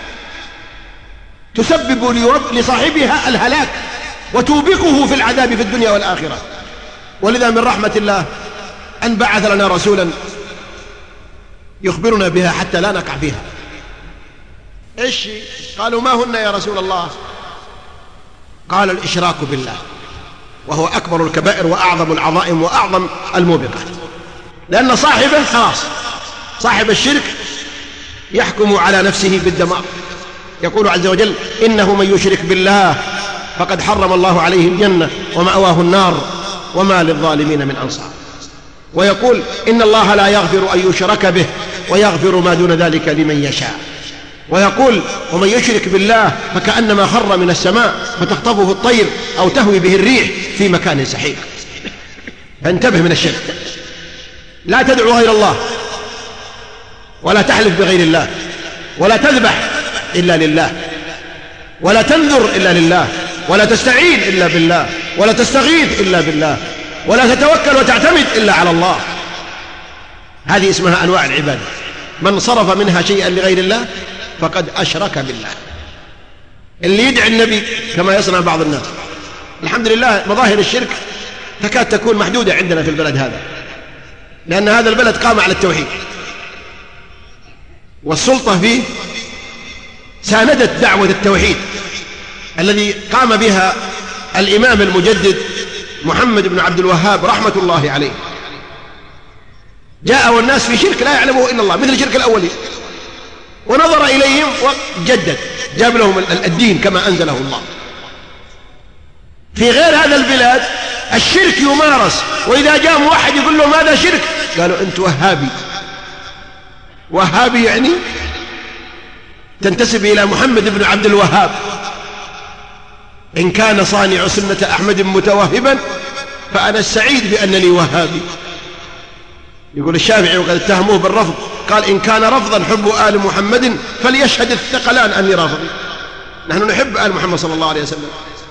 Speaker 2: تسبب لصاحبها الهلاك وتوبقه في العذاب في الدنيا والآخرة. ولذا من رحمة الله أن بعث لنا رسولا يخبرنا بها حتى لا نقع فيها. إيش قالوا ما هن يا رسول الله؟ قال الإشراك بالله، وهو أكبر الكبائر وأعظم العظائم وأعظم الموبقات، لأن صاحبه خلاص، صاحب الشرك يحكم على نفسه بالدمار. يقول عز وجل: إنه من يشرك بالله فقد حرم الله عليه الجنة ومأواه النار وما للظالمين من أنصار. ويقول: إن الله لا يغفر أن يشرك به ويغفر ما دون ذلك لمن يشاء. ويقول: ومن يشرك بالله فكأنما خر من السماء فتخطفه الطير أو تهوي به الريح في مكان سحيق. فانتبه من الشرك، لا تدعو غير الله، ولا تحلف بغير الله، ولا تذبح إلا لله، ولا تنذر إلا لله، ولا تستعين إلا بالله، ولا تستغيث إلا بالله، ولا تتوكل وتعتمد إلا على الله. هذه اسمها أنواع العبادة. من صرف منها شيئا لغير الله فقد أشرك بالله. اللي يدعي النبي كما يصنع بعض الناس، الحمد لله مظاهر الشرك تكاد تكون محدودة عندنا في البلد هذا، لأن هذا البلد قام على التوحيد، والسلطة فيه ساندت دعوة التوحيد الذي قام بها الإمام المجدد محمد بن عبد الوهاب رحمة الله عليه. جاء والناس في شرك لا يعلمه إلا الله، مثل شرك الأولين، ونظر إليهم وجدد، جاب لهم الدين كما أنزله الله. في غير هذا البلاد الشرك يمارس، وإذا جاء واحد يقول له ماذا شرك؟ قالوا أنت وهابي. وهابي يعني تنتسب إلى محمد بن عبد الوهاب. إن كان صانع سنة أحمد متوهبا فأنا السعيد بأنني وهابي. يقول الشافعي وقد اتهموه بالرفض، قال: إن كان رفضا حب آل محمد فليشهد الثقلان أني رافضي. نحن نحب آل محمد صلى الله عليه وسلم.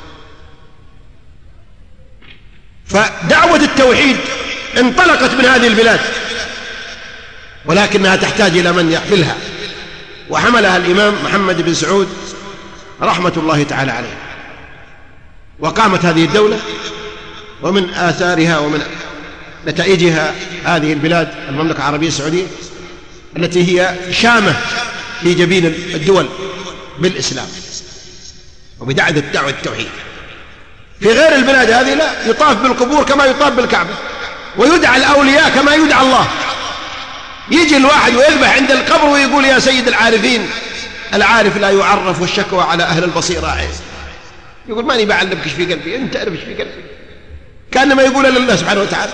Speaker 2: فدعوة التوحيد انطلقت من هذه البلاد، ولكنها تحتاج إلى من يحملها، وحملها الإمام محمد بن سعود رحمة الله تعالى عليه. وقامت هذه الدولة، ومن آثارها ومن نتائجها هذه البلاد المملكة العربية السعودية التي هي شامة في جبين الدول بالإسلام وبدعوة التوحيد. في غير البلاد هذه لا، يطاف بالقبور كما يطاف بالكعبة، ويدعى الأولياء كما يدعى الله. يجي الواحد ويذبح عند القبر ويقول: يا سيد العارفين، العارف لا يعرف والشكوى على أهل البصيرة عين. يقول: ماني بعلمك ايش في قلبي، انت تعرف ايش في قلبي، كأنما يقول لله سبحانه وتعالى.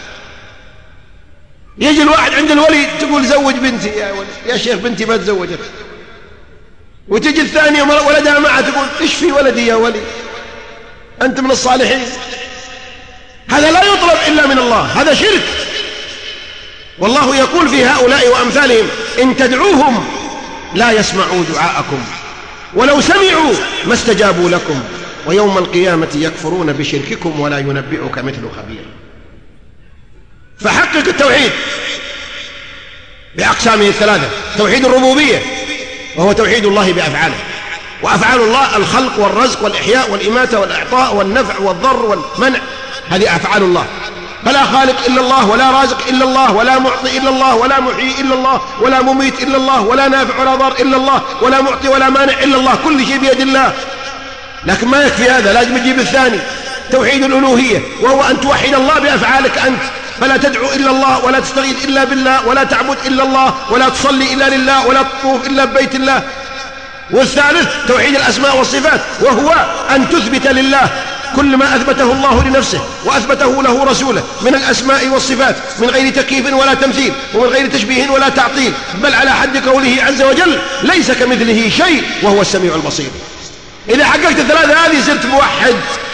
Speaker 2: يجي الواحد عند الولي تقول: زوج بنتي يا ولد، يا شيخ بنتي ما تزوجت. وتجي الثانية ولدها معها تقول: ايش في ولدي يا ولي، أنت من الصالحين. هذا لا يطلب إلا من الله، هذا شرك. والله يقول في هؤلاء وأمثالهم: إن تدعوهم لا يسمعوا دعاءكم ولو سمعوا ما استجابوا لكم ويوم القيامة يكفرون بشرككم ولا ينبئك مثل خبير. فحقق التوحيد بأقسامه الثلاثة: توحيد الربوبية وهو توحيد الله بأفعاله، وأفعال الله الخلق والرزق والإحياء والإماتة والإعطاء والنفع والضر والمنع، هذه أفعال الله. فلا خالق إلا الله، ولا رازق إلا الله، ولا معطي إلا الله، ولا محيي إلا الله، ولا مميت إلا الله، ولا نافع ولا ضار إلا الله، ولا معطي ولا مانع إلا الله، كل شيء بيد الله. لكن ما يكفي هذا، لازم تجيب الثاني: توحيد الألوهية، وهو أن توحد الله بأفعالك أنت، فلا تدعو إلا الله، ولا تستغيث إلا بالله، ولا تعبد إلا الله، ولا تصلي إلا لله، ولا تطوف إلا ببيت الله. والثالث توحيد الأسماء والصفات، وهو أن تثبت لله كل ما أثبته الله لنفسه وأثبته له رسوله من الأسماء والصفات، من غير تكييف ولا تمثيل، ومن غير تشبيه ولا تعطيل، بل على حد قوله عز وجل: ليس كمثله شيء وهو السميع البصير. إذا حققت الثلاثة هذه صرت موحد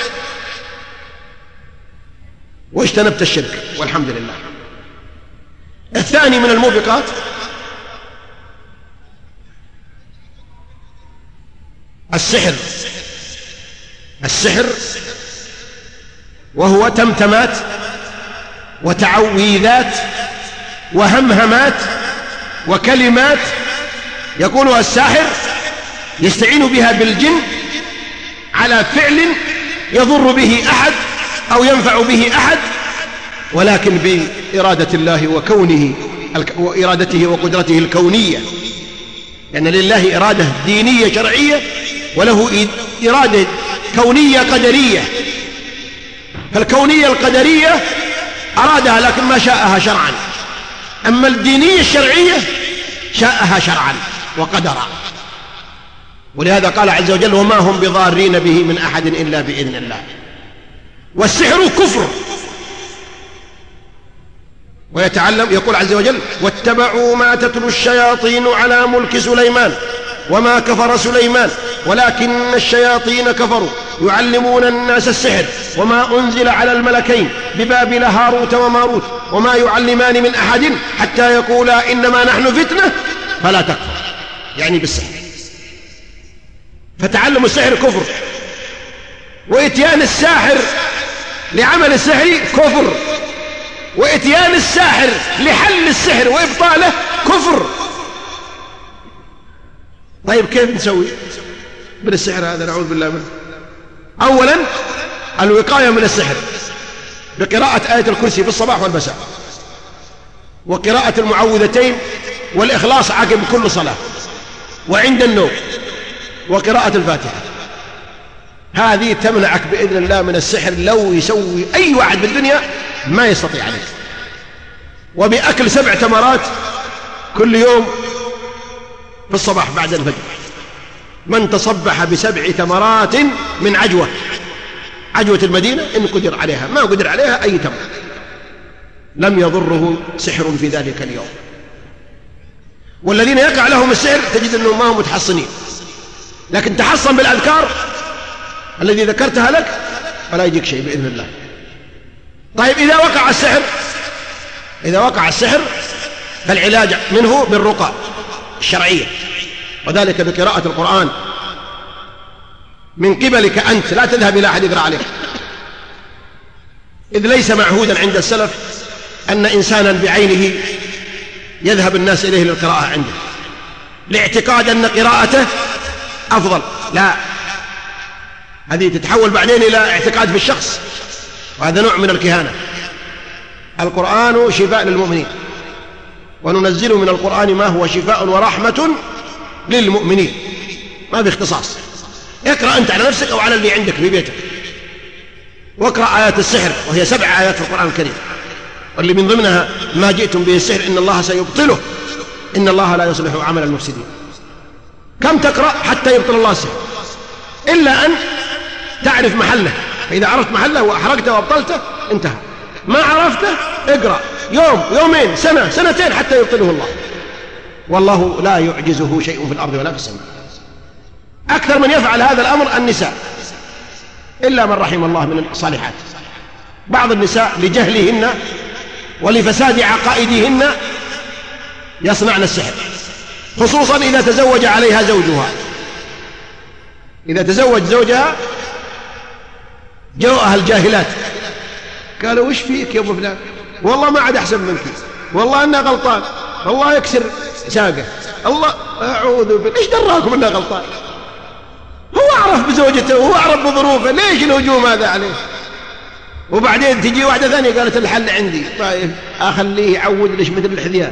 Speaker 2: واجتنبت الشرك، والحمد لله. الثاني من الموبقات السحر، وهو تمتمات وتعويذات وهمهمات وكلمات يقولها الساحر يستعين بها بالجن على فعل يضر به أحد أو ينفع به أحد، ولكن بإرادة الله وإرادته وقدرته الكونية، لأن لله إرادة دينية شرعية، وله إرادة كونية قدرية. فالكونية القدرية أرادها لكن ما شاءها شرعا، أما الدينية الشرعية شاءها شرعا وقدرا. ولهذا قال عز وجل: وما هم بضارين به من أحد إلا بإذن الله. والسحر كفر. يقول عز وجل: واتبعوا ما تتلو الشياطين على ملك سليمان وما كفر سليمان ولكن الشياطين كفروا يعلمون الناس السحر وما أنزل على الملكين ببابل هاروت وماروت وما يعلمان من أحد حتى يقولا إنما نحن فتنة فلا تكفر، يعني بالسحر. فتعلم السحر كفر، وإتيان الساحر لعمل السحر كفر، وإتيان الساحر لحل السحر وإبطاله كفر. طيب كيف نسوي من السحر هذا؟ نعوذ بالله منه. أولا الوقاية من السحر بقراءة آية الكرسي في الصباح والمساء، وقراءة المعوذتين والإخلاص عقب كل صلاة وعند النوم، وقراءة الفاتحة. هذه تمنعك بإذن الله من السحر لو يسوي أي واحد بالدنيا ما يستطيع عليك. وبأكل 7 تمرات كل يوم في الصباح بعد الفجر. من تصبح ب7 تمرات من عجوة المدينة إن قدر عليها، ما قدر عليها أي تمر لم يضره سحر في ذلك اليوم. والذين يقع لهم السحر تجد أنهم ما هم متحصنين، لكن تحصن بالأذكار الذي ذكرتها لك فلا يجيك شيء بإذن الله. طيب إذا وقع السحر فالعلاج منه بالرقى الشرعية، وذلك بقراءة القرآن من قبلك أنت، لا تذهب إلى أحد يقرأ عليك، إذ ليس معهودا عند السلف أن إنسانا بعينه يذهب الناس إليه للقراءة عنده لاعتقاد أن قراءته أفضل. لا، هذه تتحول بعدين إلى اعتقاد في الشخص، وهذا نوع من الكهانة. القرآن شفاء للمؤمنين، وننزل من القرآن ما هو شفاء ورحمة للمؤمنين، ما باختصاص. اقرأ أنت على نفسك أو على اللي عندك في بيتك، واقرأ آيات السحر، وهي 7 آيات في القرآن الكريم، واللي من ضمنها ما جئتم به السحر إن الله سيبطله إن الله لا يصلح عمل المفسدين. كم تقرأ حتى يبطل الله السحر؟ إلا أن تعرف محله، فإذا عرفت محله وأحرقته وأبطلته انتهى. ما عرفته اقرأ يوم، يومين، سنة، سنتين حتى يبطله الله، والله لا يعجزه شيء في الأرض ولا في السماء. أكثر من يفعل هذا الأمر النساء، إلا من رحم الله من الصالحات. بعض النساء لجهلهن ولفساد عقائدهن يصنعن السحر، خصوصا إذا تزوج عليها زوجها. إذا تزوج زوجها جاءوا أهل جاهلات قالوا وش فيك يا أبو فلان؟ والله ما عاد أحسن منك، والله أنه غلطان، الله يكسر ساقه، الله أعوذ بالله، إيش دراكم أنه غلطان؟ هو أعرف بزوجته وهو أعرف بظروفه، ليش الهجوم هذا عليه؟ وبعدين تجي واحدة ثانية قالت الحل عندي. طيب أخليه يعود ليش مثل الحذيان،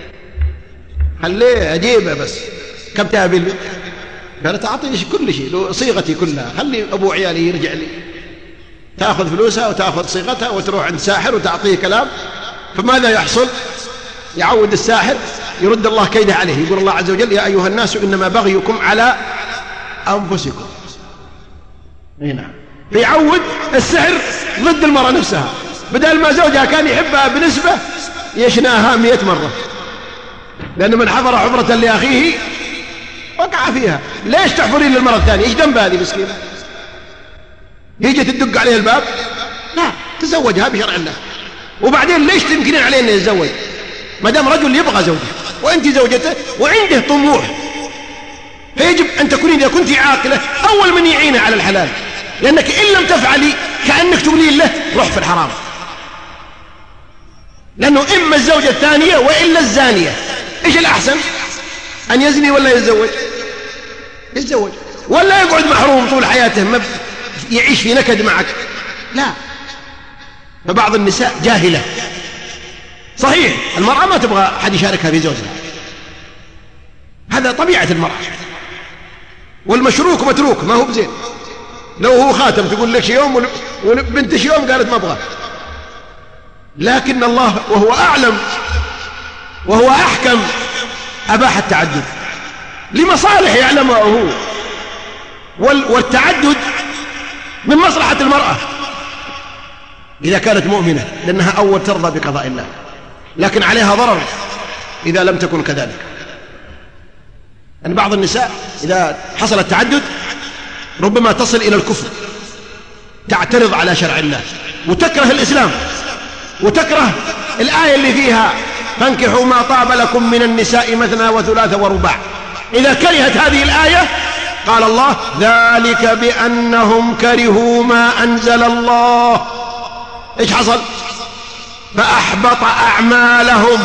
Speaker 2: خليه أجيبه بس كم تابي لي؟ قالت أعطيه كل شيء، صيغتي كلها، خلي أبو عيالي يرجع لي. تأخذ فلوسها وتأخذ صيغتها وتروح عند ساحر وتعطيه كلام، فماذا يحصل؟ يعود الساحر، يرد الله كيده عليه. يقول الله عز وجل يا أيها الناس إنما بغيكم على أنفسكم. نعم. فيعود السحر ضد المرأة نفسها، بدل ما زوجها كان يحبها بنسبة يشناها 100 مرة، لأن من حفر حفرة لأخيه وقع فيها. ليش تحفرين للمرة الثانية؟ إيش ذنب هذه مسكينة؟ يجي تدق عليه الباب؟ لا، تزوجها بشرع الله. وبعدين ليش تمكنين عليه أن يتزوج ما دام رجل يبغى زوجه وأنت زوجته وعنده طموح؟ فيجب أن تكونين إذا كنت عاقلة أول من يعينه على الحلال، لأنك إن لم تفعلي كأنك تقولين له روح في الحرام، لأنه إما الزوجة الثانية وإلا الزانية. إيش الأحسن؟ أن يزني ولا يتزوج؟ يتزوج، ولا يقعد محروم طول حياته يعيش في نكد معك؟ لا. فبعض النساء جاهلة. صحيح المرأة ما تبغى أحد يشاركها في زوجها، هذا طبيعة المرأة، والمشروك متروك ما هو بزين. لو هو خاتم تقول لك يوم وبنتش يوم قالت ما أبغى، لكن الله وهو أعلم وهو أحكم أباح التعدد لمصالح يعلمها هو، والتعدد من مصلحة المرأة إذا كانت مؤمنة، لأنها أول ترضى بقضاء الله، لكن عليها ضرر إذا لم تكن كذلك. أن بعض النساء إذا حصل التعدد ربما تصل إلى الكفر، تعترض على شرع الله وتكره الإسلام وتكره الآية اللي فيها فانكحوا ما طاب لكم من النساء مثنى وثلاث ورباع. إذا كرهت هذه الآية قال الله ذلك بأنهم كرهوا ما أنزل الله. إيش حصل؟ فأحبط أعمالهم.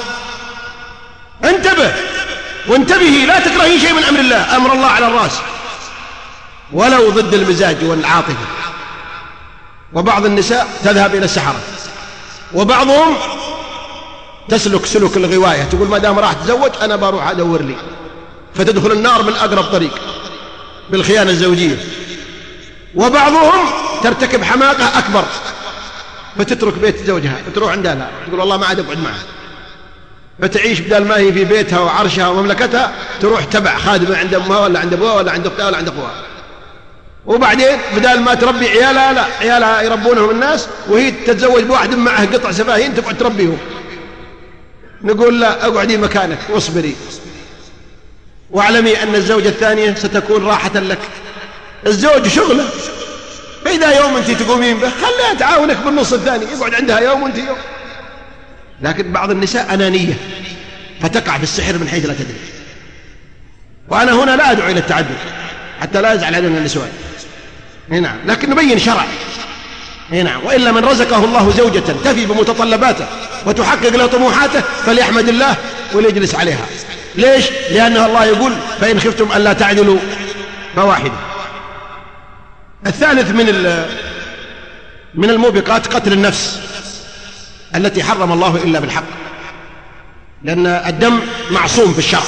Speaker 2: انتبه وانتبهي، لا تكرهين شيء من أمر الله، أمر الله على الرأس ولو ضد المزاج والعاطفة. وبعض النساء تذهب إلى السحرة، وبعضهم تسلك سلك الغواية، تقول ما دام راح تزوج أنا بروح أدور لي، فتدخل النار من أقرب طريق بالخيانة الزوجية. وبعضهم ترتكب حماقة أكبر فتترك بيت زوجها وتروح عندها، تقول والله ما عاد أقعد معها، فتعيش بدل ما هي في بيتها وعرشها ومملكتها تروح تبع خادمة عند أمها ولا عند أبوها ولا عند أختها ولا عند أخوها. وبعدين بدل ما تربي عيالها لا، عيالها يربونهم الناس وهي تتزوج بواحد معه قطع سفاهين تقعد تربيهم. نقول لا، اقعدي مكانك واصبري واعلمي أن الزوجة الثانية ستكون راحة لك. الزوج شغله، فإذا يوم أنت تقومين به خليها تعاونك بالنص الثاني، يقعد عندها يوم وأنت يوم. لكن بعض النساء أنانية فتقع في السحر من حيث لا تدري. وأنا هنا لا أدعو إلى التعدد حتى لا يزعل علينا النسوان، نعم، لكن نبين شرع، نعم. وإلا من رزقه الله زوجة تفي بمتطلباته وتحقق له طموحاته فليحمد الله وليجلس عليها. ليش؟ لأنه الله يقول فإن خفتم ألا تعدلوا فواحدة. الثالث من الموبقات قتل النفس التي حرم الله إلا بالحق، لأن الدم معصوم في الشرع،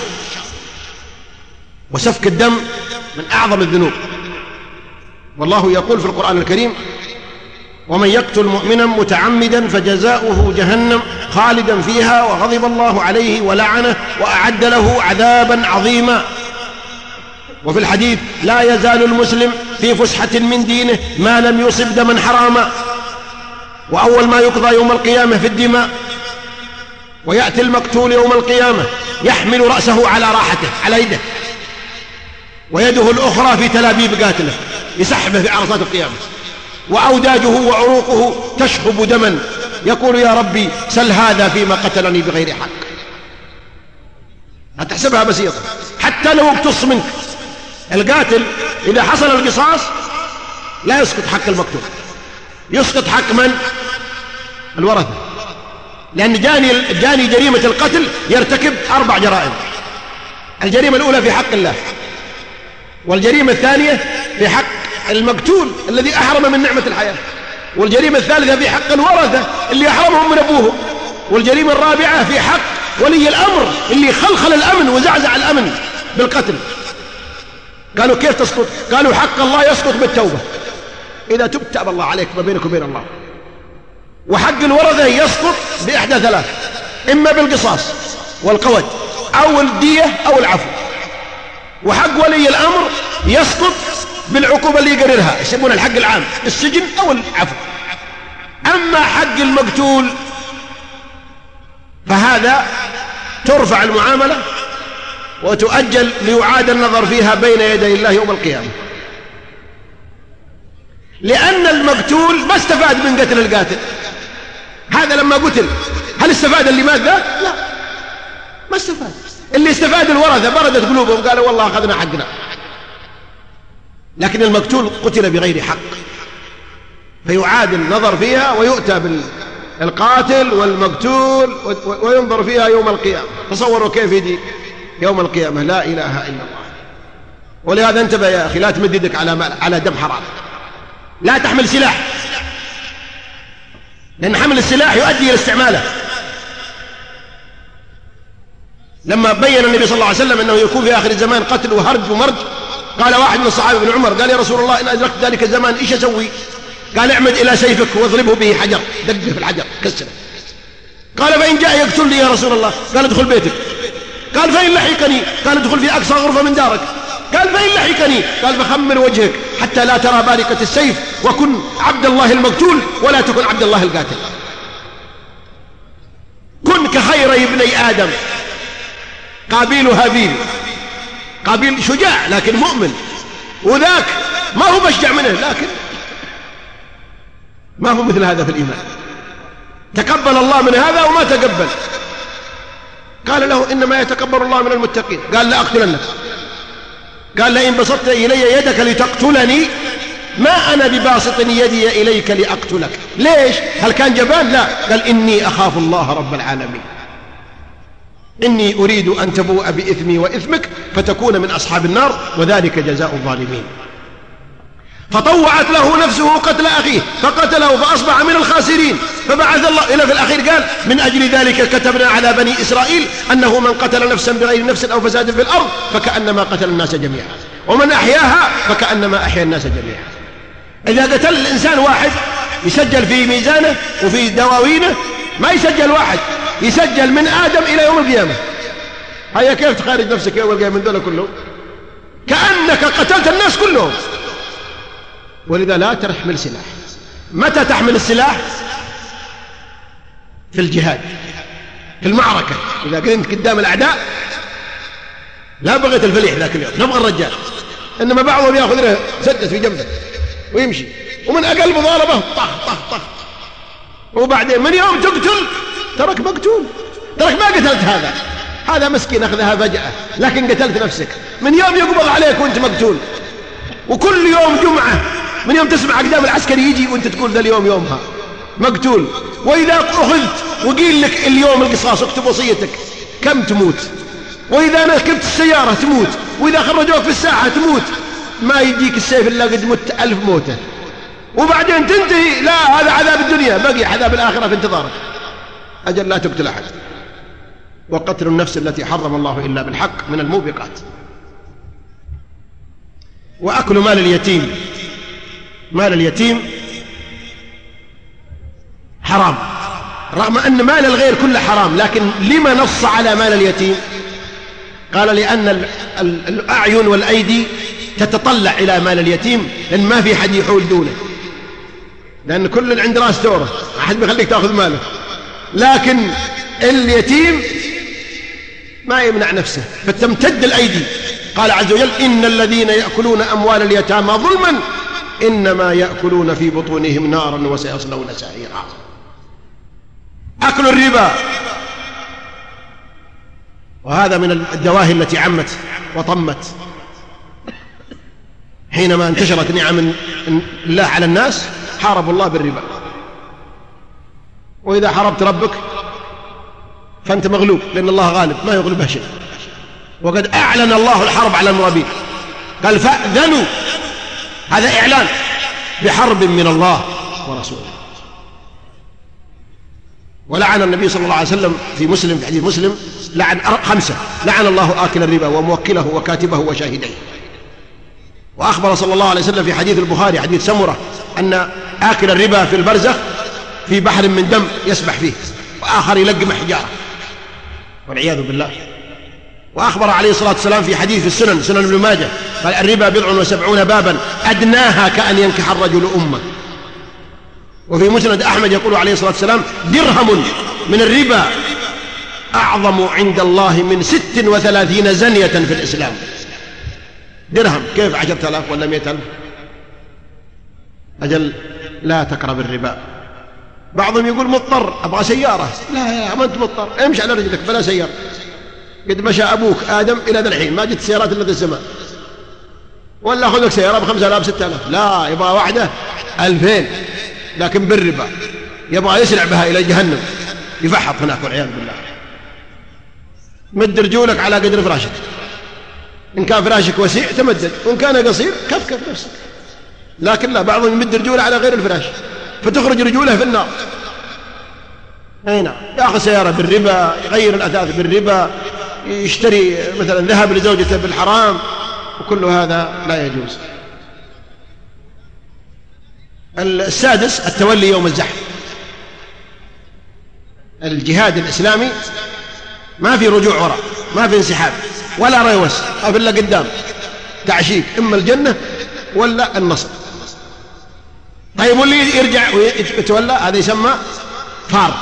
Speaker 2: وسفك الدم من أعظم الذنوب. والله يقول في القرآن الكريم ومن يقتل مؤمنا متعمدا فجزاؤه جهنم خالدا فيها وغضب الله عليه ولعنه وأعد له عذابا عظيما. وفي الحديث لا يزال المسلم في فسحة من دينه ما لم يصب دما حراما. وأول ما يقضى يوم القيامة في الدماء، ويأتي المقتول يوم القيامة يحمل رأسه على راحته على يده، ويده الأخرى في تلابيب قاتله يسحبه في عرصات القيامة، وأوداجه وعروقه تشهب دما، يقول يا ربي سل هذا فيما قتلني بغير حق. هتحسبها بسيطة، حتى لو اقتص منك. القاتل إذا حصل القصاص لا يسقط حق المقتول، يسقط حق من؟ الورثة، لأن جاني جريمة القتل يرتكب 4 جرائم. الجريمة الأولى في حق الله، والجريمة الثانية في حق المقتول الذي أحرم من نعمة الحياة، والجريمة الثالثة في حق الورثة اللي أحرمهم من أبوهم، والجريمة الرابعة في حق ولي الأمر اللي خلخل الأمن وزعزع الأمن بالقتل. قالوا كيف تسقط؟ قالوا حق الله يسقط بالتوبة، إذا تبت تاب الله عليك ما بينك وبين الله. وحق الورثة يسقط بإحدى 3، إما بالقصاص والقود أو الدية أو العفو. وحق ولي الأمر يسقط بالعقوبة اللي يقررها، يسمونها الحق العام، السجن أو العفو. أما حق المقتول فهذا ترفع المعاملة وتؤجل ليعاد النظر فيها بين يدي الله يوم القيامة، لأن المقتول ما استفاد من قتل القاتل. هذا لما قتل هل استفاد اللي مات ذا؟ لا، ما استفاد. اللي استفاد الورثة، بردت قلوبهم قالوا والله أخذنا حقنا. لكن المقتول قتل بغير حق، فيعاد النظر فيها ويؤتى بالقاتل والمقتول وينظر فيها يوم القيامة. تصوروا كيف يجي يوم القيامة، لا إله إلا الله. ولهذا انتبه يا أخي، لا تمد يدك على دم حرام، لا تحمل سلاح، لأن حمل السلاح يؤدي إلى استعماله. لما بين النبي صلى الله عليه وسلم أنه يكون في آخر الزمان قتل وهرج ومرج، قال واحد من الصحابة ابن عمر قال يا رسول الله إن أدركت ذلك الزمان إيش أسوي؟ قال اعمد إلى سيفك واضربه به حجر، دقه في الحجر كسره. قال فإن جاء يقتلني يا رسول الله، قال ادخل بيتك. قال فإن لحقني، قال ادخل في أقصى غرفة من دارك. قال فإن لحقني، قال فخمر وجهك حتى لا ترى بارقة السيف، وكن عبد الله المقتول ولا تكن عبد الله القاتل. كن كخيري ابني آدم، قابيل وهابيل. قابيل شجاع لكن مؤمن، وذاك ما هو بشجع منه لكن ما هو مثل هذا في الإيمان. تقبل الله من هذا وما تقبل. قال له إنما يتقبل الله من المتقين. قال لا أقتلنك. قال لئن بسطت إلي يدك لتقتلني ما أنا بباسط يدي إليك لأقتلك. ليش؟ هل كان جبان؟ لا، قال إني أخاف الله رب العالمين، إني أريد أن تبوء بإثمي وإثمك فتكون من أصحاب النار وذلك جزاء الظالمين. فطوعت له نفسه قتل أخيه فقتله فأصبح من الخاسرين. فبعث الله إلى في الأخير قال من أجل ذلك كتبنا على بني إسرائيل أنه من قتل نفسا بغير نفس أو فساد في الأرض فكأنما قتل الناس جميعا ومن أحياها فكأنما أحيا الناس جميعا. إذا قتل الإنسان واحد يسجل في ميزانه وفي دواوينه، ما يسجل واحد، يسجل من آدم إلى يوم القيامة. هيا كيف تخارج نفسك يوم القيامة من دول كلهم؟ كأنك قتلت الناس كلهم. ولذا لا تحمل سلاح. متى تحمل السلاح؟ في الجهاد، في المعركة، إذا كنت قدام الأعداء لا بغيت الفليح ذاك اليوم، نبغى الرجال. إنما بعضهم يأخذ له سدس في جنبه ويمشي، ومن أقل مضاربة طخ طخ طخ. وبعدين من يوم تقتل ترك مقتول، ترك ما قتلت هذا مسكين أخذها فجأة، لكن قتلت نفسك. من يوم يقبض عليك وانت مقتول، وكل يوم جمعة من يوم تسمع أقدام العسكري يجي وانت تقول ذا اليوم يومها مقتول. وإذا أخذت وقيل لك اليوم القصاص اكتب وصيتك كم تموت، وإذا ركبت السيارة تموت، وإذا خرجوك في الساحة تموت، ما يجيك السيف إلا قد مت 1000 موتة. وبعدين تنتهي، لا هذا عذاب الدنيا، بقي عذاب الآخرة في انتظارك. أجل لا تقتل أحد. وقتل النفس التي حرم الله إلا بالحق من الموبقات. وأكل مال اليتيم، مال اليتيم حرام، رغم أن مال الغير كله حرام، لكن لما نص على مال اليتيم؟ قال لأن الأعين والأيدي تتطلع إلى مال اليتيم، لأن ما في حد يحول دونه، لأن كل عند راس دوره، أحد بيخليك تأخذ ماله. لكن اليتيم ما يمنع نفسه فتمتد الأيدي. قال عز وجل إن الذين يأكلون أموال اليتامى ظلما إنما يأكلون في بطونهم نارا وسيصلون سعيرا. أكل الربا، وهذا من الدواهي التي عمت وطمت حينما انتشرت نعم الله على الناس، حاربوا الله بالربا، وإذا حاربت ربك فأنت مغلوب، لأن الله غالب ما يغلبه شيء. وقد أعلن الله الحرب على المرابين، قال فأذنوا، هذا إعلان بحرب من الله ورسوله. ولعن النبي صلى الله عليه وسلم في مسلم، في حديث مسلم، لعن 5: لعن الله آكل الربا وموكله وكاتبه وشاهديه. وأخبر صلى الله عليه وسلم في حديث البخاري حديث سمرة أن آكل الربا في البرزخ في بحر من دم يسبح فيه، وآخر يلقم حجارة والعياذ بالله. وأخبر عليه الصلاة والسلام في حديث في السنن، سنن ابن ماجه، قال الربا 70 بابا أدناها كأن ينكح الرجل أمه. وفي مسند أحمد يقول عليه الصلاة والسلام درهم من الربا أعظم عند الله من 36 زنية في الإسلام. درهم كيف 10,000 ولا 100,000؟ أجل لا تقرب الربا. بعضهم يقول مضطر أبغى سيارة، لا ما أنت مضطر، امشي على رجلك بلا سيارة. قد مشى أبوك آدم إلى ذا الحين ما جت السيارات إلا ذا الزمان، ولا أخذ لك سيارة ب5,000 6,000، لا يبغى واحدة 2000 لكن بالربا، يبغى يسرع بها إلى جهنم يفحط هناك والعياذ بالله. مد رجولك على قدر فراشك، إن كان فراشك وسيع تمدد، وإن كان قصير كف نفسك. لكن لا، بعضهم يمد رجوله على غير الفراش فتخرج رجوله في النار. أي نعم، يأخذ سيارة بالربا، يغير الأثاث بالربا، يشتري مثلا ذهب لزوجته بالحرام، وكل هذا لا يجوز. السادس التولي يوم الزحف. الجهاد الإسلامي ما في رجوع وراء، ما في انسحاب ولا ريوس، ما في إلا قدام تعشيق، إما الجنة ولا النصر. طيب واللي يرجع ويتولى هذا يسمى فار،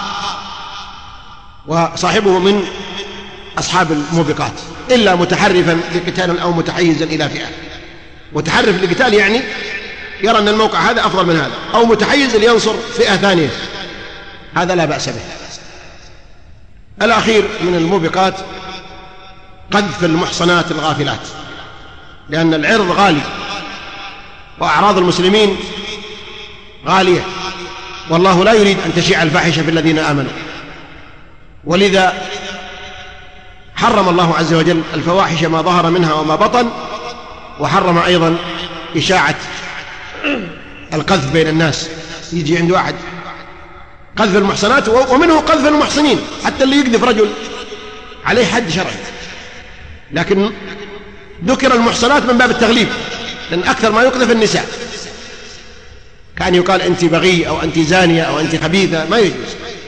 Speaker 2: وصاحبه من أصحاب الموبقات، إلا متحرفا لقتال أو متحيزا إلى فئة. متحرف لقتال يعني يرى أن الموقع هذا أفضل من هذا، أو متحيز لينصر فئة ثانية، هذا لا بأس به. الأخير من الموبقات قذف المحصنات الغافلات، لأن العرض غالي وأعراض المسلمين غالية، والله لا يريد أن تشيع الفاحشة في الذين آمنوا. ولذا حرم الله عز وجل الفواحش ما ظهر منها وما بطن، وحرم أيضا إشاعة القذف بين الناس. يجي عند واحد قذف المحصنات، ومنه قذف المحصنين، حتى اللي يقذف رجل عليه حد شرعي، لكن ذكر المحصنات من باب التغليب، لأن أكثر ما يقذف النساء، كأن يقال أنت بغي أو أنت زانية أو أنت خبيثة، ما يجوز.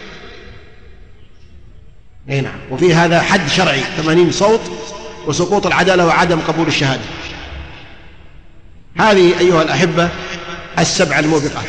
Speaker 2: أي نعم، وفي هذا حد شرعي 80 صوت، وسقوط العدالة وعدم قبول الشهادة. هذه أيها الأحبة 7 الموبقات.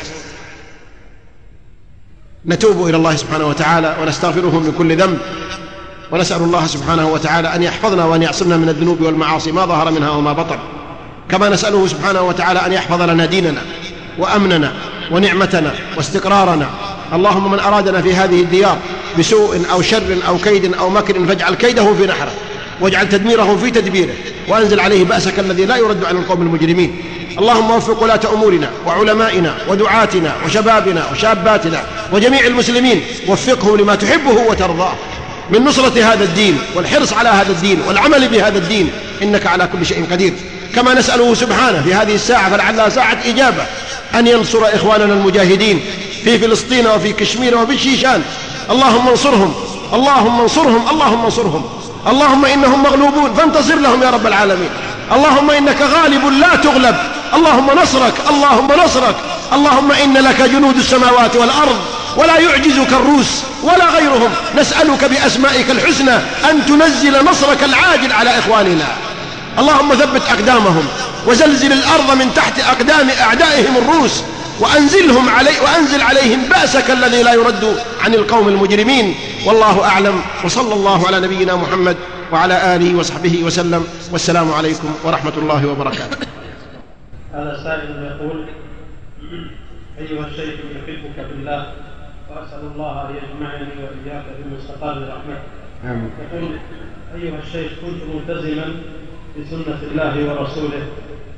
Speaker 2: نتوب إلى الله سبحانه وتعالى ونستغفره من كل ذنب، ونسأل الله سبحانه وتعالى أن يحفظنا وأن يعصمنا من الذنوب والمعاصي ما ظهر منها وما بطن، كما نسأله سبحانه وتعالى أن يحفظ لنا ديننا وأمننا ونعمتنا واستقرارنا. اللهم من أرادنا في هذه الديار بسوء أو شر أو كيد أو مكر فاجعل كيده في نحره، واجعل تدميره في تدبيره، وأنزل عليه بأسك الذي لا يرد عن القوم المجرمين. اللهم وفق ولاة أمورنا وعلمائنا ودعاتنا وشبابنا وشاباتنا وجميع المسلمين، وفقهم لما تحبه وترضاه من نصرة هذا الدين والحرص على هذا الدين والعمل بهذا الدين، إنك على كل شيء قدير. كما نسأله سبحانه في هذه الساعة فلعلها ساعة إجابة أن ينصر إخواننا المجاهدين في فلسطين وفي كشمير وفي الشيشان. اللهم انصرهم، اللهم انصرهم، اللهم انصرهم. اللهم إنهم مغلوبون فانتصر لهم يا رب العالمين. اللهم إنك غالب لا تغلب، اللهم نصرك، اللهم نصرك. اللهم إن لك جنود السماوات والأرض ولا يعجزك الروس ولا غيرهم. نسألك بأسمائك الحسنى أن تنزل نصرك العاجل على إخواننا. اللهم ثبت أقدامهم وزلزل الأرض من تحت أقدام أعدائهم الروس، وأنزل عليهم بأسك الذي لا يرد عن القوم المجرمين. والله أعلم، وصلى الله على نبينا محمد وعلى آله وصحبه وسلم، والسلام عليكم ورحمة الله وبركاته.
Speaker 3: هذا سائل يقول: أيها الشيخ يحبك بالله وأسأل الله أن يجمعني وإياك بمستقر رحمته. يقول: أيها الشيخ كنت ملتزما بسنة الله ورسوله،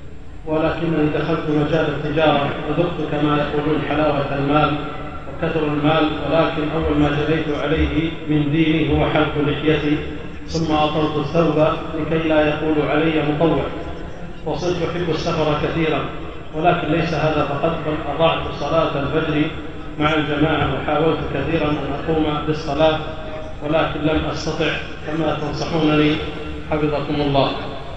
Speaker 3: ولكنني دخلت مجال التجارة وذقت كما يقولون حلاوة المال وكثر المال، ولكن أول ما جريت عليه من ديني هو حلق لحيتي، ثم أطلت الثوب لكي لا يقولوا علي مطوع، وصرت أحب السفر كثيرا، ولكن ليس هذا فقط، بل أضعت صلاة الفجر مع الجماعة وحاولت كثيرا أن أقوم بالصلاة ولكن لم أستطع، فما تنصحونني حفظكم الله؟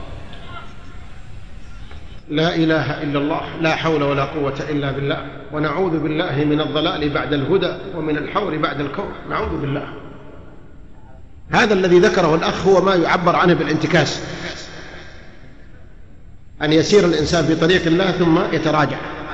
Speaker 2: لا إله إلا الله، لا حول ولا قوة إلا بالله، ونعوذ بالله من الضلال بعد الهدى ومن الحور بعد الكون، نعوذ بالله. هذا الذي ذكره الأخ هو ما يعبر عنه بالانتكاس، أن يسير الإنسان في طريق الله ثم يتراجع،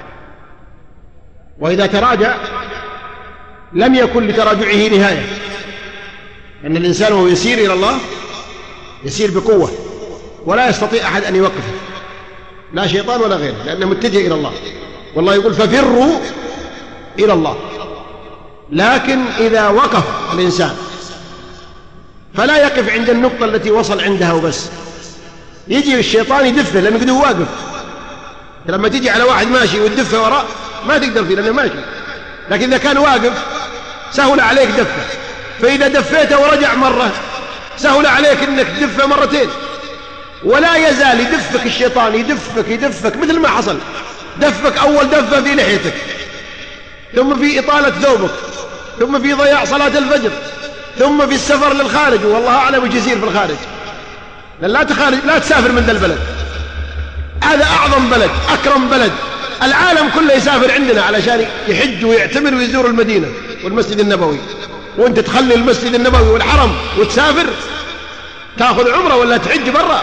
Speaker 2: وإذا تراجع لم يكن لتراجعه نهاية، أن الإنسان وهو يسير إلى الله يسير بقوة ولا يستطيع أحد أن يوقفه، لا شيطان ولا غيره، لأنه متجه إلى الله، والله يقول ففروا إلى الله. لكن إذا وقف الإنسان فلا يقف عند النقطة التي وصل عندها وبس، يجي الشيطان يدفه لأنه قد هو واقف. لما تيجي على واحد ماشي وتدفه وراء ما تقدر فيه لأنه ماشي، لكن إذا كان واقف سهل عليك دفه، فإذا دفيته ورجع مرة سهل عليك أنك تدفه مرتين، ولا يزال يدفك الشيطان، يدفك مثل ما حصل. دفك أول دفة في لحيتك، ثم في إطالة ثوبك، ثم في ضياع صلاة الفجر، ثم في السفر للخارج، والله أعلم وش يصير في الخارج. لا تسافر من ذا البلد، هذا أعظم بلد، أكرم بلد، العالم كله يسافر عندنا علشان يحج ويعتمر ويزور المدينة والمسجد النبوي، وانت تخلي المسجد النبوي والحرم وتسافر تأخذ عمرة ولا تحج برا؟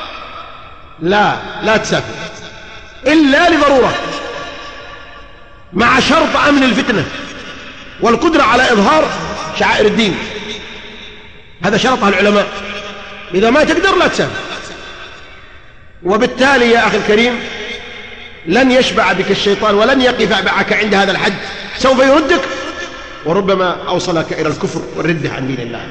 Speaker 2: لا تسافر إلا لضرورة، مع شرط أمن الفتنة والقدرة على إظهار شعائر الدين، هذا شرطها العلماء. إذا ما تقدر لا تسافر. وبالتالي يا أخي الكريم لن يشبع بك الشيطان ولن يقف معك عند هذا الحد، سوف يردك وربما أوصلك إلى الكفر والردة عن دين الله،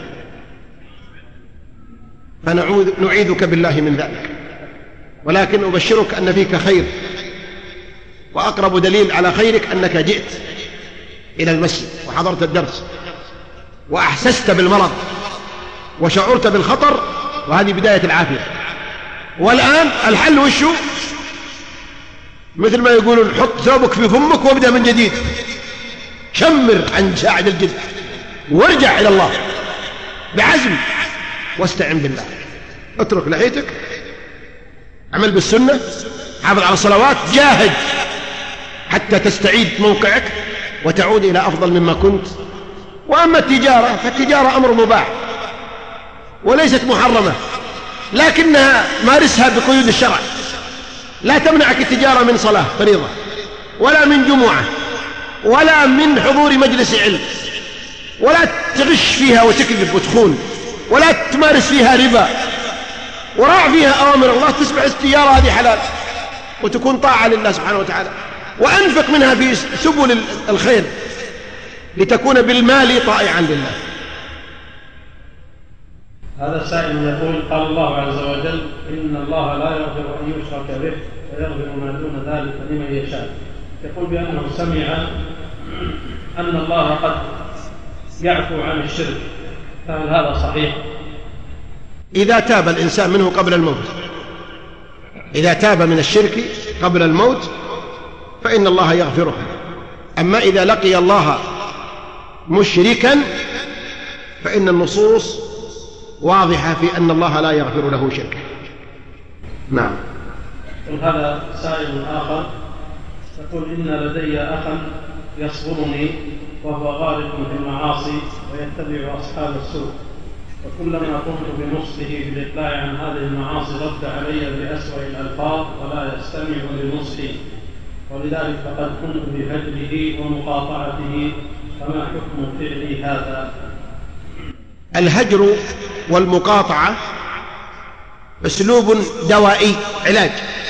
Speaker 2: فنعيذك بالله من ذلك. ولكن أبشرك أن فيك خير، وأقرب دليل على خيرك أنك جئت إلى المسجد وحضرت الدرس وأحسست بالمرض وشعرت بالخطر، وهذه بداية العافية. والآن الحل وشو؟ مثل ما يقولون حط ثوبك في فمك وابدأ من جديد، شمر عن ساعد الجد وارجع إلى الله بعزم، واستعن بالله، اترك لحيتك، عمل بالسنة، حافظ على الصلوات، جاهد حتى تستعيد موقعك وتعود إلى أفضل مما كنت. وأما التجارة فالتجارة أمر مباح وليست محرمة، لكنها مارسها بقيود الشرع، لا تمنعك التجارة من صلاة فريضة ولا من جمعة ولا من حضور مجلس علم، ولا تغش فيها وتكذب وتخون، ولا تمارس فيها ربا، وراع فيها أوامر الله، تصبح التجارة هذه حلال وتكون طاعة لله سبحانه وتعالى. وأنفق منها في سبل الخير لتكون بالمال طائعا لله.
Speaker 3: هذا سائل يقول قال الله عز وجل إن الله لا يغفر أن يشرك به ويغفر ما دون ذلك لمن يشاء. يقول بأنه سمع أن الله قد يعفو عن الشرك، فهل هذا صحيح؟
Speaker 2: إذا تاب الإنسان منه قبل الموت، إذا تاب من الشرك قبل الموت فإن الله يغفره. أما إذا لقي الله مشركا فإن النصوص واضحة في أن الله لا يغفر له شركا. نعم.
Speaker 3: هذا سائل آخر يقول إن لدي أخا يصبرني وهو غارق في المعاصي ويتبع أصحاب السوء، وكلما قمت بنصحه بالإقلاع عن هذه المعاصي رد علي بأسوأ الألفاظ ولا يستمع لنصحي، ولذلك فقد كنت بهجره ومقاطعته، فما حكم فعلي هذا؟
Speaker 2: الهجر والمقاطعة أسلوب دوائي علاج،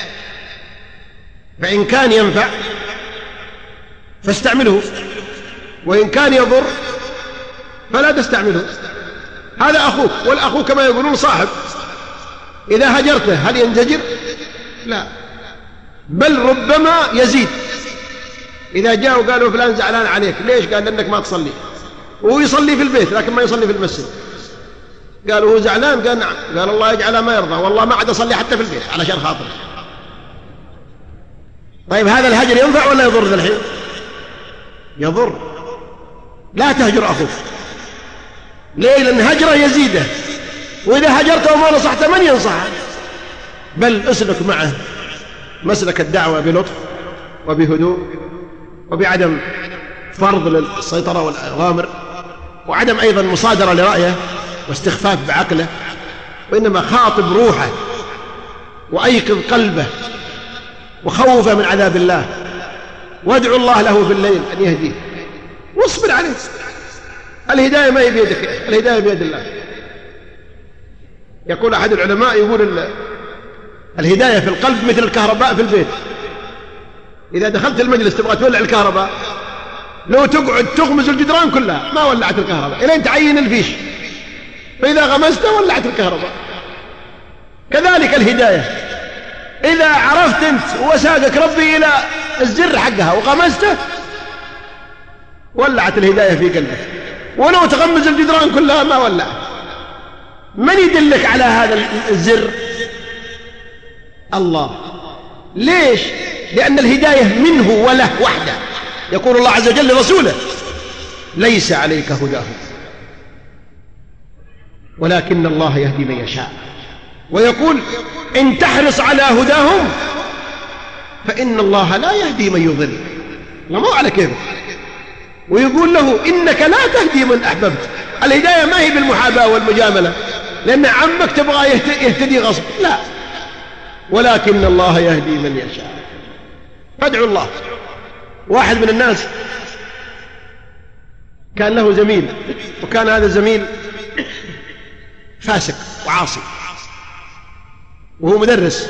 Speaker 2: فإن كان ينفع فاستعمله، وإن كان يضر فلا تستعمله. هذا أخوك، والأخو كما يقولون صاحب، إذا هجرته هل ينزجر؟ لا، بل ربما يزيد. إذا جاءوا قالوا فلان زعلان عليك، ليش؟ قال لأنك ما تصلي، وهو يصلي في البيت لكن ما يصلي في المسجد. قالوا هو زعلان، قال نعم. قال الله يجعله ما يرضى، والله ما عاد أصلي حتى في البيت علشان خاطر. طيب هذا الهجر ينفع ولا يضر ذا الحين؟ يضر. لا تهجر أخوك. ليه؟ لأن هجره يزيده، وإذا هجرته وما نصحته من ينصحه؟ بل اسلك معه مسلك الدعوة بلطف وبهدوء وبعدم فرض للسيطرة والأوامر، وعدم أيضا مصادرة لرأيه واستخفاف بعقله، وإنما خاطب روحه وأيقظ قلبه وخوفه من عذاب الله، وادعو الله له بالليل أن يهديه واصبر عليه. الهداية ما هي بيدك، الهداية بيد الله. يقول أحد العلماء، يقول الهداية في القلب مثل الكهرباء في البيت. إذا دخلت المجلس تبغى تولع الكهرباء، لو تقعد تغمز الجدران كلها ما ولعت الكهرباء إلين تعين الفيش، فإذا غمزته ولعت الكهرباء. كذلك الهداية، إذا عرفت أنت وساقك ربي إلى الزر حقها وغمزته ولعت الهداية في قلبك، ولو تغمز الجدران كلها ما ولعت. من يدلك على هذا الزر؟ الله. ليش؟ لأن الهداية منه وله وحده. يقول الله عز وجل لرسوله: ليس عليك هداهم ولكن الله يهدي من يشاء. ويقول: إن تحرص على هداهم فإن الله لا يهدي من يضل. الله مو على كيفك. ويقول له: إنك لا تهدي من أحببت. الهداية ما هي بالمحاباة والمجاملة، لأن عمك تبغى يهتدي غصب، لا، ولكن الله يهدي من يشاء. فادعوا الله. واحد من الناس كان له زميل، وكان هذا الزميل فاسق وعاصي، وهو مدرس.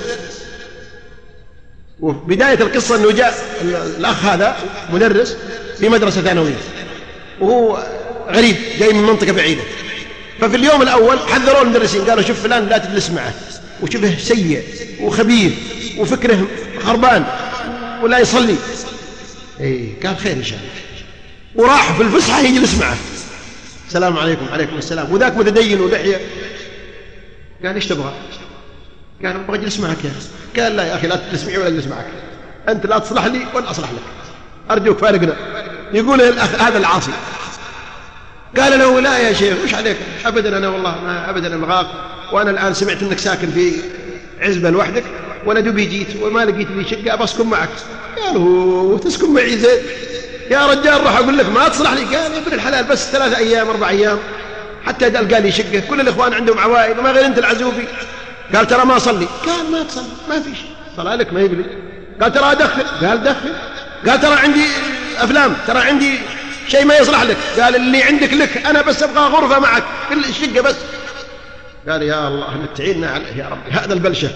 Speaker 2: وبداية القصة أنه جاء الأخ هذا مدرس في مدرسة ثانوية، وهو غريب جاي من منطقة بعيدة. ففي اليوم الأول حذروا المدرسين، قالوا: شوف فلان لا تجلس معه، وشبه سيء وخبيث وفكره خربان ولا يصلي. قال خير إن شاء الله. وراح في الفسحة يجلس معه. السلام عليكم. عليكم السلام. وذاك متدين ولحية. قال: ايش تبغى؟ قال: ابغى اجلس معك يا أخي. قال: لا يا أخي، لا تجلس معي ولا اجلس معك، أنت لا تصلح لي ولا أصلح لك، أرجوك فارقنا. يقول الأخ هذا العاصي. قال له: لا يا شيخ، وش عليك؟ أبدا، أنا والله ما أبدا أبغاك، وأنا الآن سمعت أنك ساكن في عزبة لوحدك، وأنا دوبي جيت وما لقيت لي شقة، أبسكن معك. قالوا: تسكن معي زين يا رجال، روح أقول لك ما تصلح لي. قال: يا ابن الحلال، بس 3 أيام 4 أيام حتى ألقى لي شقة، كل الإخوان عندهم عوائل وما غير أنت العزوبي. قال: ترى ما أصلي. قال: ما تصلي، ما في شيء، صلاة لك ما يبلي. قال: ترى أدخن. قال: دخن. قال: ترى عندي أفلام، ترى عندي شيء ما يصلح لك. قال: اللي عندك لك، أنا بس أبغى غرفة معك كل الشقة بس. قال: يا الله تعيننا عليه يا ربي، هذا البلشة.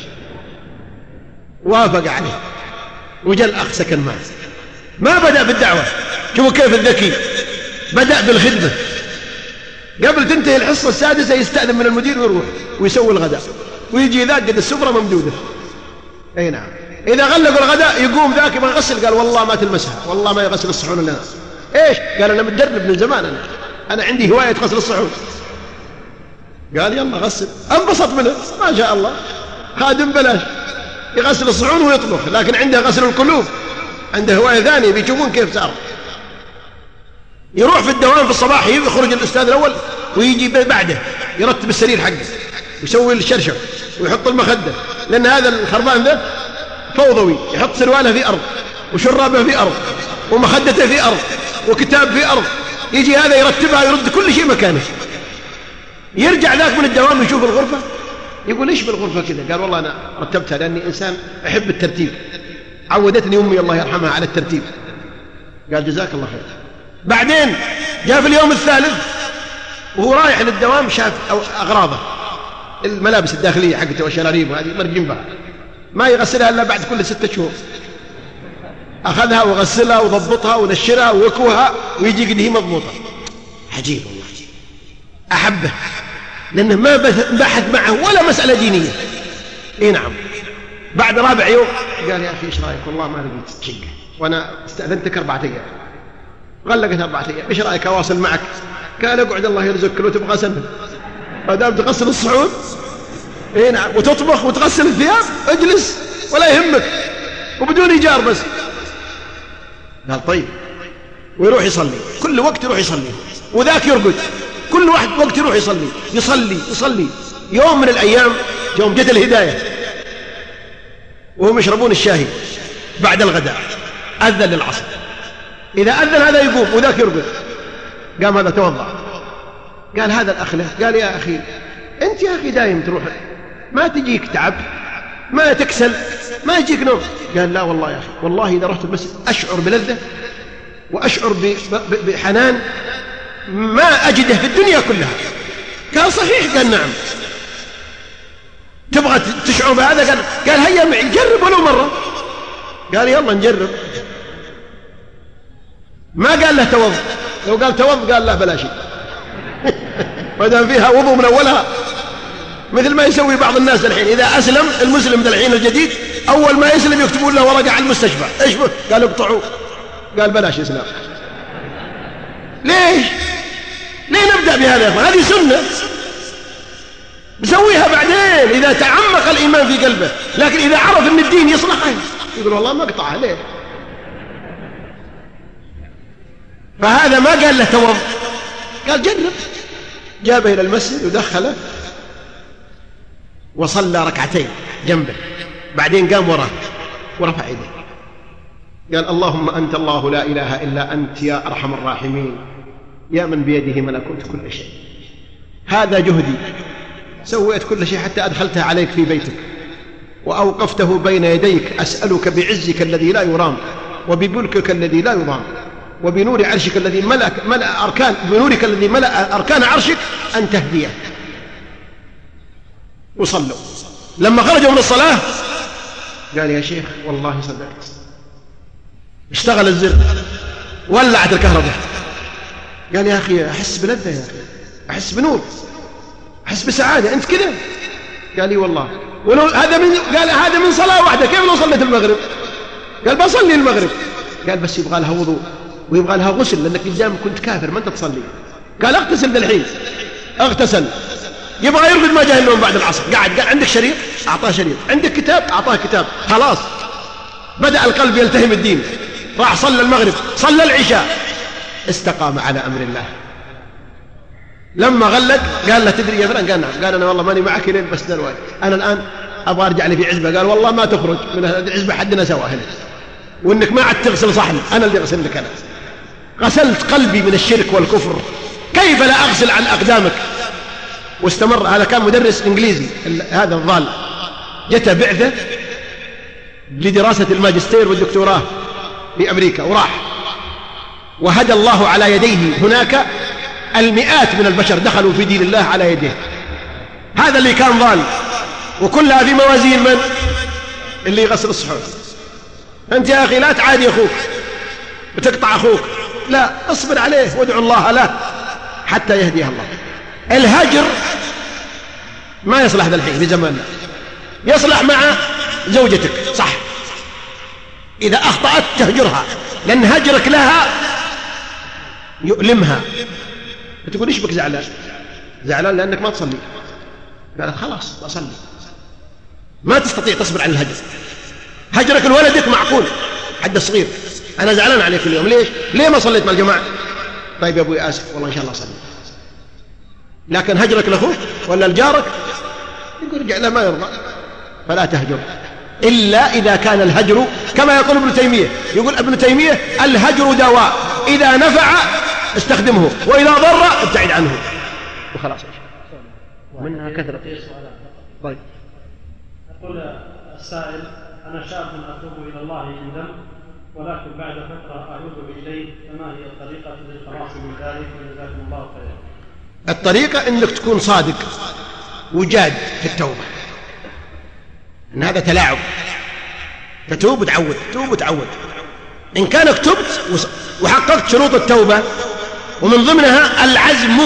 Speaker 2: وافق عليه، وجاء الأخ سكن معه. ما بدأ بالدعوة، شوفوا كيف الذكي، بدأ بالخدمة. قبل تنتهي الحصة السادسة يستأذن من المدير ويروح ويسوي الغداء، ويجي ذاك قد السفرة ممدودة. أي نعم. إذا غلقوا الغداء يقوم ذاك يبغى يغسل. قال: والله ما تلمسها، والله ما يغسل الصحون إلا أنا. إيش؟ قال: أنا متدرب من زمان، أنا عندي هواية غسل الصحون. قال: يلا غسل. انبسط منه ما شاء الله، خادم بلاش يغسل الصحون ويطبخ، لكن عنده غسل القلوب، عنده هواية ثانية. بيشوفون كيف صار. يروح في الدوام في الصباح، يخرج الأستاذ الأول ويجي بعده يرتب السرير حقه ويسوي الشرشف ويحط المخدة، لأن هذا الخربان ذا فوضوي، يحط سرواله في أرض وشرابه في أرض ومخدته في أرض وكتاب في أرض. يجي هذا يرتبها، يرد كل شيء مكانه. يرجع ذاك من الدوام يشوف الغرفة، يقول: إيش بالغرفة كذا؟ قال: والله أنا رتبتها لأني إنسان أحب الترتيب، عودتني أمي الله يرحمها على الترتيب. قال: جزاك الله خير. بعدين جاء في اليوم الثالث وهو رايح للدوام، شاف أغراضه، الملابس الداخلية حقته والشراريب هذه مرجم بها، ما يغسلها إلا بعد كل 6 شهور. أخذها وغسلها وضبطها ونشرها ووكوها، ويجي قد هي مضبوطة. عجيب والله، أحبه لأنه ما بحث معه ولا مسألة دينية. إيه نعم. بعد 4 يوم قال يا أخي إيش رأيك والله ما لقيت شقة وأنا استأذنتك 4 أيام غلقت 4 أيام إيش رأيك أواصل معك؟ قال اقعد الله يرزقك لو تبغى سنة ما دام تغسل الصحون إيه نعم وتطبخ وتغسل الثياب اجلس ولا يهمك وبدون إيجار بس. قال طيب. ويروح يصلي كل وقت يروح يصلي وذاك يرقد كل وقت يروح يصلي. يوم من الأيام يوم جت الهداية وهم يشربون الشاهي بعد الغداء أذن للعصر. إذا أذن هذا يقوم وذاك يرقد. قام هذا توضأ قال هذا الأخ له قال يا أخي أنت يا أخي دايم تروح ما تجيك تعب ما تكسل ما يجيك نوم. قال لا والله يا أخي والله إذا رحت المسجد أشعر بلذة وأشعر بحنان ما أجده في الدنيا كلها. قال صحيح؟ قال نعم. تبغى تشعر بهذا؟ قال هيا معي نجرب ولو مرة. قال يلا نجرب. ما قال له توضأ. لو قال توضأ قال له بلا شيء ما دام فيها وضوء من أولها مثل ما يسوي بعض الناس الحين. إذا أسلم المسلم ذا الحين الجديد أول ما يسلم يكتبون له ورقة على المستشفى إيش قال اقطعوا. قال بلاش إسلام. ليه نبدأ بهذا يا أخوان؟ هذه سنة نسويها بعدين إذا تعمق الإيمان في قلبه. لكن إذا عرف أن الدين يصلحه يقول والله ما اقطعها ليه. فهذا ما قال له توضأ قال جرب. جابه إلى المسجد ودخله وصلى 2 ركعتين جنبه بعدين قام وراه ورفع يديه قال اللهم أنت الله لا إله إلا أنت يا أرحم الراحمين يا من بيده ملكوت كل شيء. هذا جهدي سويت كل شيء حتى أدخلتها عليك في بيتك وأوقفته بين يديك أسألك بعزك الذي لا يرام وبملكك الذي لا يضام وبنور عرشك الذي ملأ أركان بنورك الذي ملأ أركان عرشك أن تهديه. وصلوا. لما خرجوا من الصلاة قال يا شيخ والله صدقت. اشتغل الزر ولعت الكهرباء. قال يا أخي أحس بلذة يا أخي أحس بنور أحس بسعادة أنت كذا. قال لي والله قال هذا من صلاة واحدة كيف لو صليت المغرب؟ قال بصلي المغرب. قال بس يبغى لها وضوء ويبغى لها غسل لأنك إلزام كنت كافر ما أنت تصلي. قال اغتسل بالحين. اغتسل. يبغى يرقد ما جاء النوم بعد العصر. قاعد عندك شريط أعطاه شريط عندك كتاب أعطاه كتاب. خلاص بدأ القلب يلتهم الدين. راح صلى المغرب صلى العشاء استقام على أمر الله. لما غلق قال له تدري يا فلان؟ قال نعم. قال أنا والله ماني معك لين بس دلوقتي أنا الآن أبغى أرجع لي في عزبة. قال والله ما تخرج من العزبة حدنا سوا هنا وإنك ما عاد تغسل صحن أنا اللي أغسل لك. أنا غسلت قلبي من الشرك والكفر كيف لا أغسل عن أقدامك. واستمر. هذا كان مدرس إنجليزي هذا الضال جت بعثة لدراسة الماجستير والدكتوراه بأمريكا وراح وهدى الله على يديه هناك المئات من البشر دخلوا في دين الله على يديه. هذا اللي كان ضال وكلها في موازين من؟ اللي يغسل الصحون. أنت يا أخي لا تعادي أخوك وتقطع أخوك لا اصبر عليه وادعو الله له حتى يهديه الله. الهجر ما يصلح ذا الحين في زماننا. يصلح مع زوجتك صح إذا أخطأت تهجرها لأن هجرك لها يؤلمها. تقول إيش بك زعلان؟ زعلان لأنك ما تصلي. قالت خلاص أصلي. ما تستطيع تصبر على الهجر. هجرك لولدك معقول حد الصغير أنا زعلان عليك اليوم ليه ما صليت مع الجماعة؟ طيب يا أبوي آسف والله إن شاء الله أصلي. لكن هجرك لأخوك ولا لجارك يقول رجع لا ما يرضى فلا تهجر إلا إذا كان الهجر كما يقول ابن تيمية. يقول ابن تيمية الهجر دواء إذا نفع استخدمه وإذا ضر ابتعد عنه وخلاص. منها كثرة. طيب
Speaker 3: يقول السائل أنا شاب أتوب إلى الله من ذنب ولكن بعد فترة أعود إليه فما هي الطريقة للخلاص من ذلك؟ وجزاكم الله خيرا.
Speaker 2: الطريقة أنك تكون صادق وجاد في التوبة. إن هذا تلاعب. تتوب وتعود توب وتعود. إن كانك تبت وحققت شروط التوبة ومن ضمنها العزم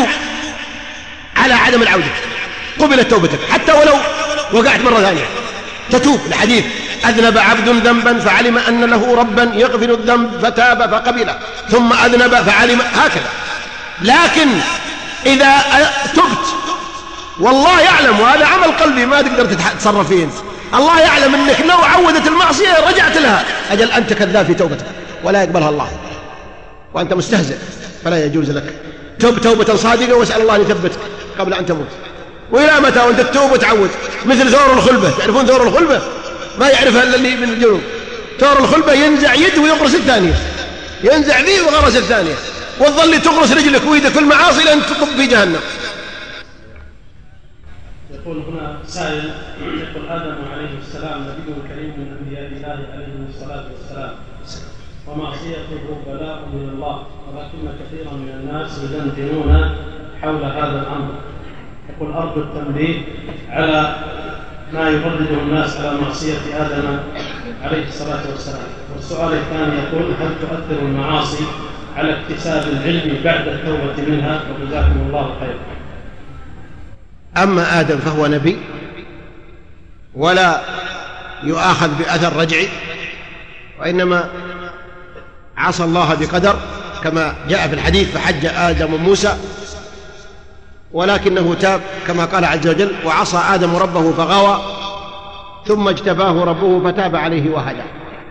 Speaker 2: على عدم العودة قبلت توبتك حتى ولو وقعت مرة ثانية. تتوب الحديث أذنب عبد ذنبا فعلم أن له ربا يغفر الذنب فتاب فقبله، ثم أذنب فعلم، هكذا. لكن إذا تبت والله يعلم، وهذا عمل قلبي ما تقدر تتصرف فيه انت، الله يعلم أنك لو عودت المعصية رجعت لها، أجل أنت كذاب في توبتك ولا يقبلها الله، وأنت مستهزئ، فلا يجوز لك. تب توبة صادقة واسأل الله أن يثبتك قبل أن تموت. وإلى متى وأنت تتوب وتعود؟ مثل ثور الخلبة، تعرفون ثور الخلبة؟ ما يعرفها إلا اللي من الجنوب. ثور الخلبة ينزع يد ويغرس الثانية، ينزع ذي وغرس الثانية، وتظل تغرس رجلك ويدك في المعاصي لأن تقب في جهنم.
Speaker 3: يقول هنا سائل، يقول آدم عليه السلام نبي كريم من أنبياء الله عليه الصلاة والسلام، ومعصيته بلاء من الله، ولكن كثيرا من الناس يدندنون حول هذا الأمر. يقول أرجو التنبيه على ما يردده الناس على معصية آدم عليه الصلاة والسلام. والسؤال الثاني يقول هل تؤثر المعاصي على اكتساب العلم بعد التوبة منها؟ وجزاكم الله خيرا.
Speaker 2: أما آدم فهو نبي ولا يؤاخذ بأثر رجعي، وإنما عصى الله بقدر كما جاء في الحديث فحج آدم موسى، ولكنه تاب كما قال عز وجل وعصى آدم ربه فغوى ثم اجتباه ربه فتاب عليه وهدى.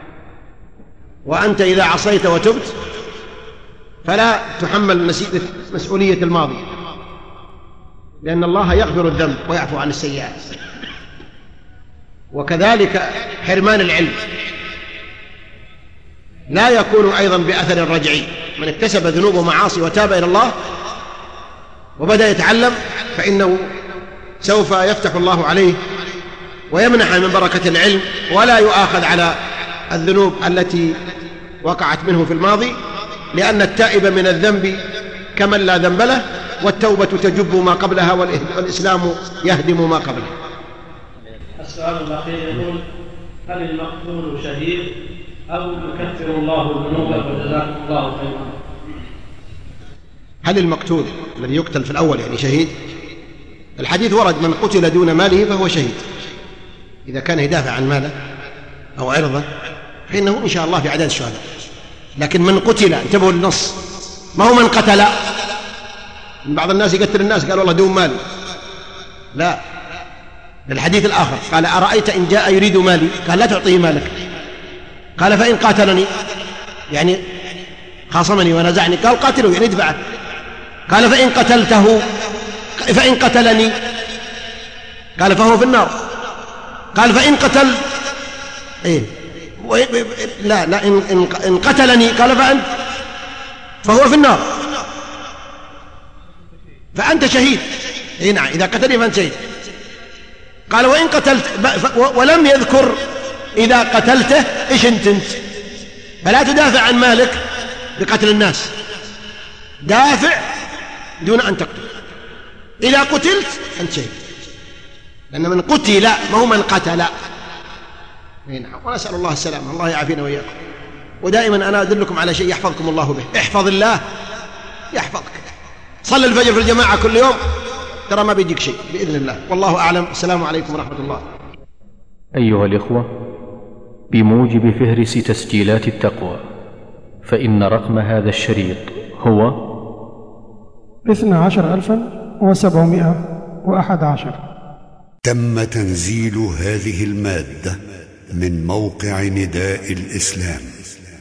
Speaker 2: وأنت إذا عصيت وتبت فلا تحمل مسؤولية الماضي، لأن الله يغفر الذنب ويعفو عن السيئات. وكذلك حرمان العلم لا يكون أيضا بأثر رجعي. من اكتسب ذنوب ومعاصي وتاب إلى الله وبدأ يتعلم فإنه سوف يفتح الله عليه ويمنح من بركة العلم، ولا يؤاخذ على الذنوب التي وقعت منه في الماضي، لأن التائب من الذنب كمن لا ذنب له، والتوبة تجب ما قبلها والإسلام يهدم ما قبله.
Speaker 3: السؤال الأخير يقول هل المقتول شهيد أو يكفر الله الذنوب؟ وجزاكم الله خيرا.
Speaker 2: هل المقتول الذي يقتل في الأول يعني شهيد؟ الحديث ورد من قتل دون ماله فهو شهيد، إذا كان يدافع عن ماله أو عرضه فإنه إن شاء الله في عدد الشهداء. لكن من قتل، انتبهوا للنص، ما هو من قتل. بعض الناس يقتل الناس قال والله دون مالي، لا، الحديث الآخر قال أرأيت إن جاء يريد مالي، قال لا تعطيه مالك، قال فإن قاتلني يعني خاصمني ونزعني، قال قاتله يعني ادفعه، قال فإن قتلته فإن قتلني قال فهو في النار، قال فإن قتل لا إن قتلني قال فهو في النار، فأنت شهيد. نعم إذا قتلني فأنت شهيد. قال وإن قتلت، ولم يذكر إذا قتلته إيش أنت، فلا تدافع عن مالك بقتل الناس، دافع دون أن تقتل. إذا قتلت أنت شهيد، لأن من قتل ما هو من قتل. ونسأل الله السلامة، الله يعافينا وإياكم. ودائما أنا أدلكم على شيء يحفظكم الله به، احفظ الله يحفظك. صل الفجر في الجماعة كل يوم ترى ما بيجيك شيء بإذن الله، والله أعلم. السلام عليكم ورحمة الله.
Speaker 4: أيها الإخوة، بموجب فهرس تسجيلات التقوى فإن رقم هذا الشريط هو
Speaker 5: 12711. تم
Speaker 6: تنزيل هذه المادة من موقع نداء الإسلام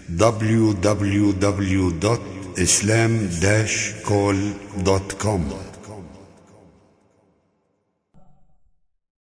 Speaker 6: www.islam-call.com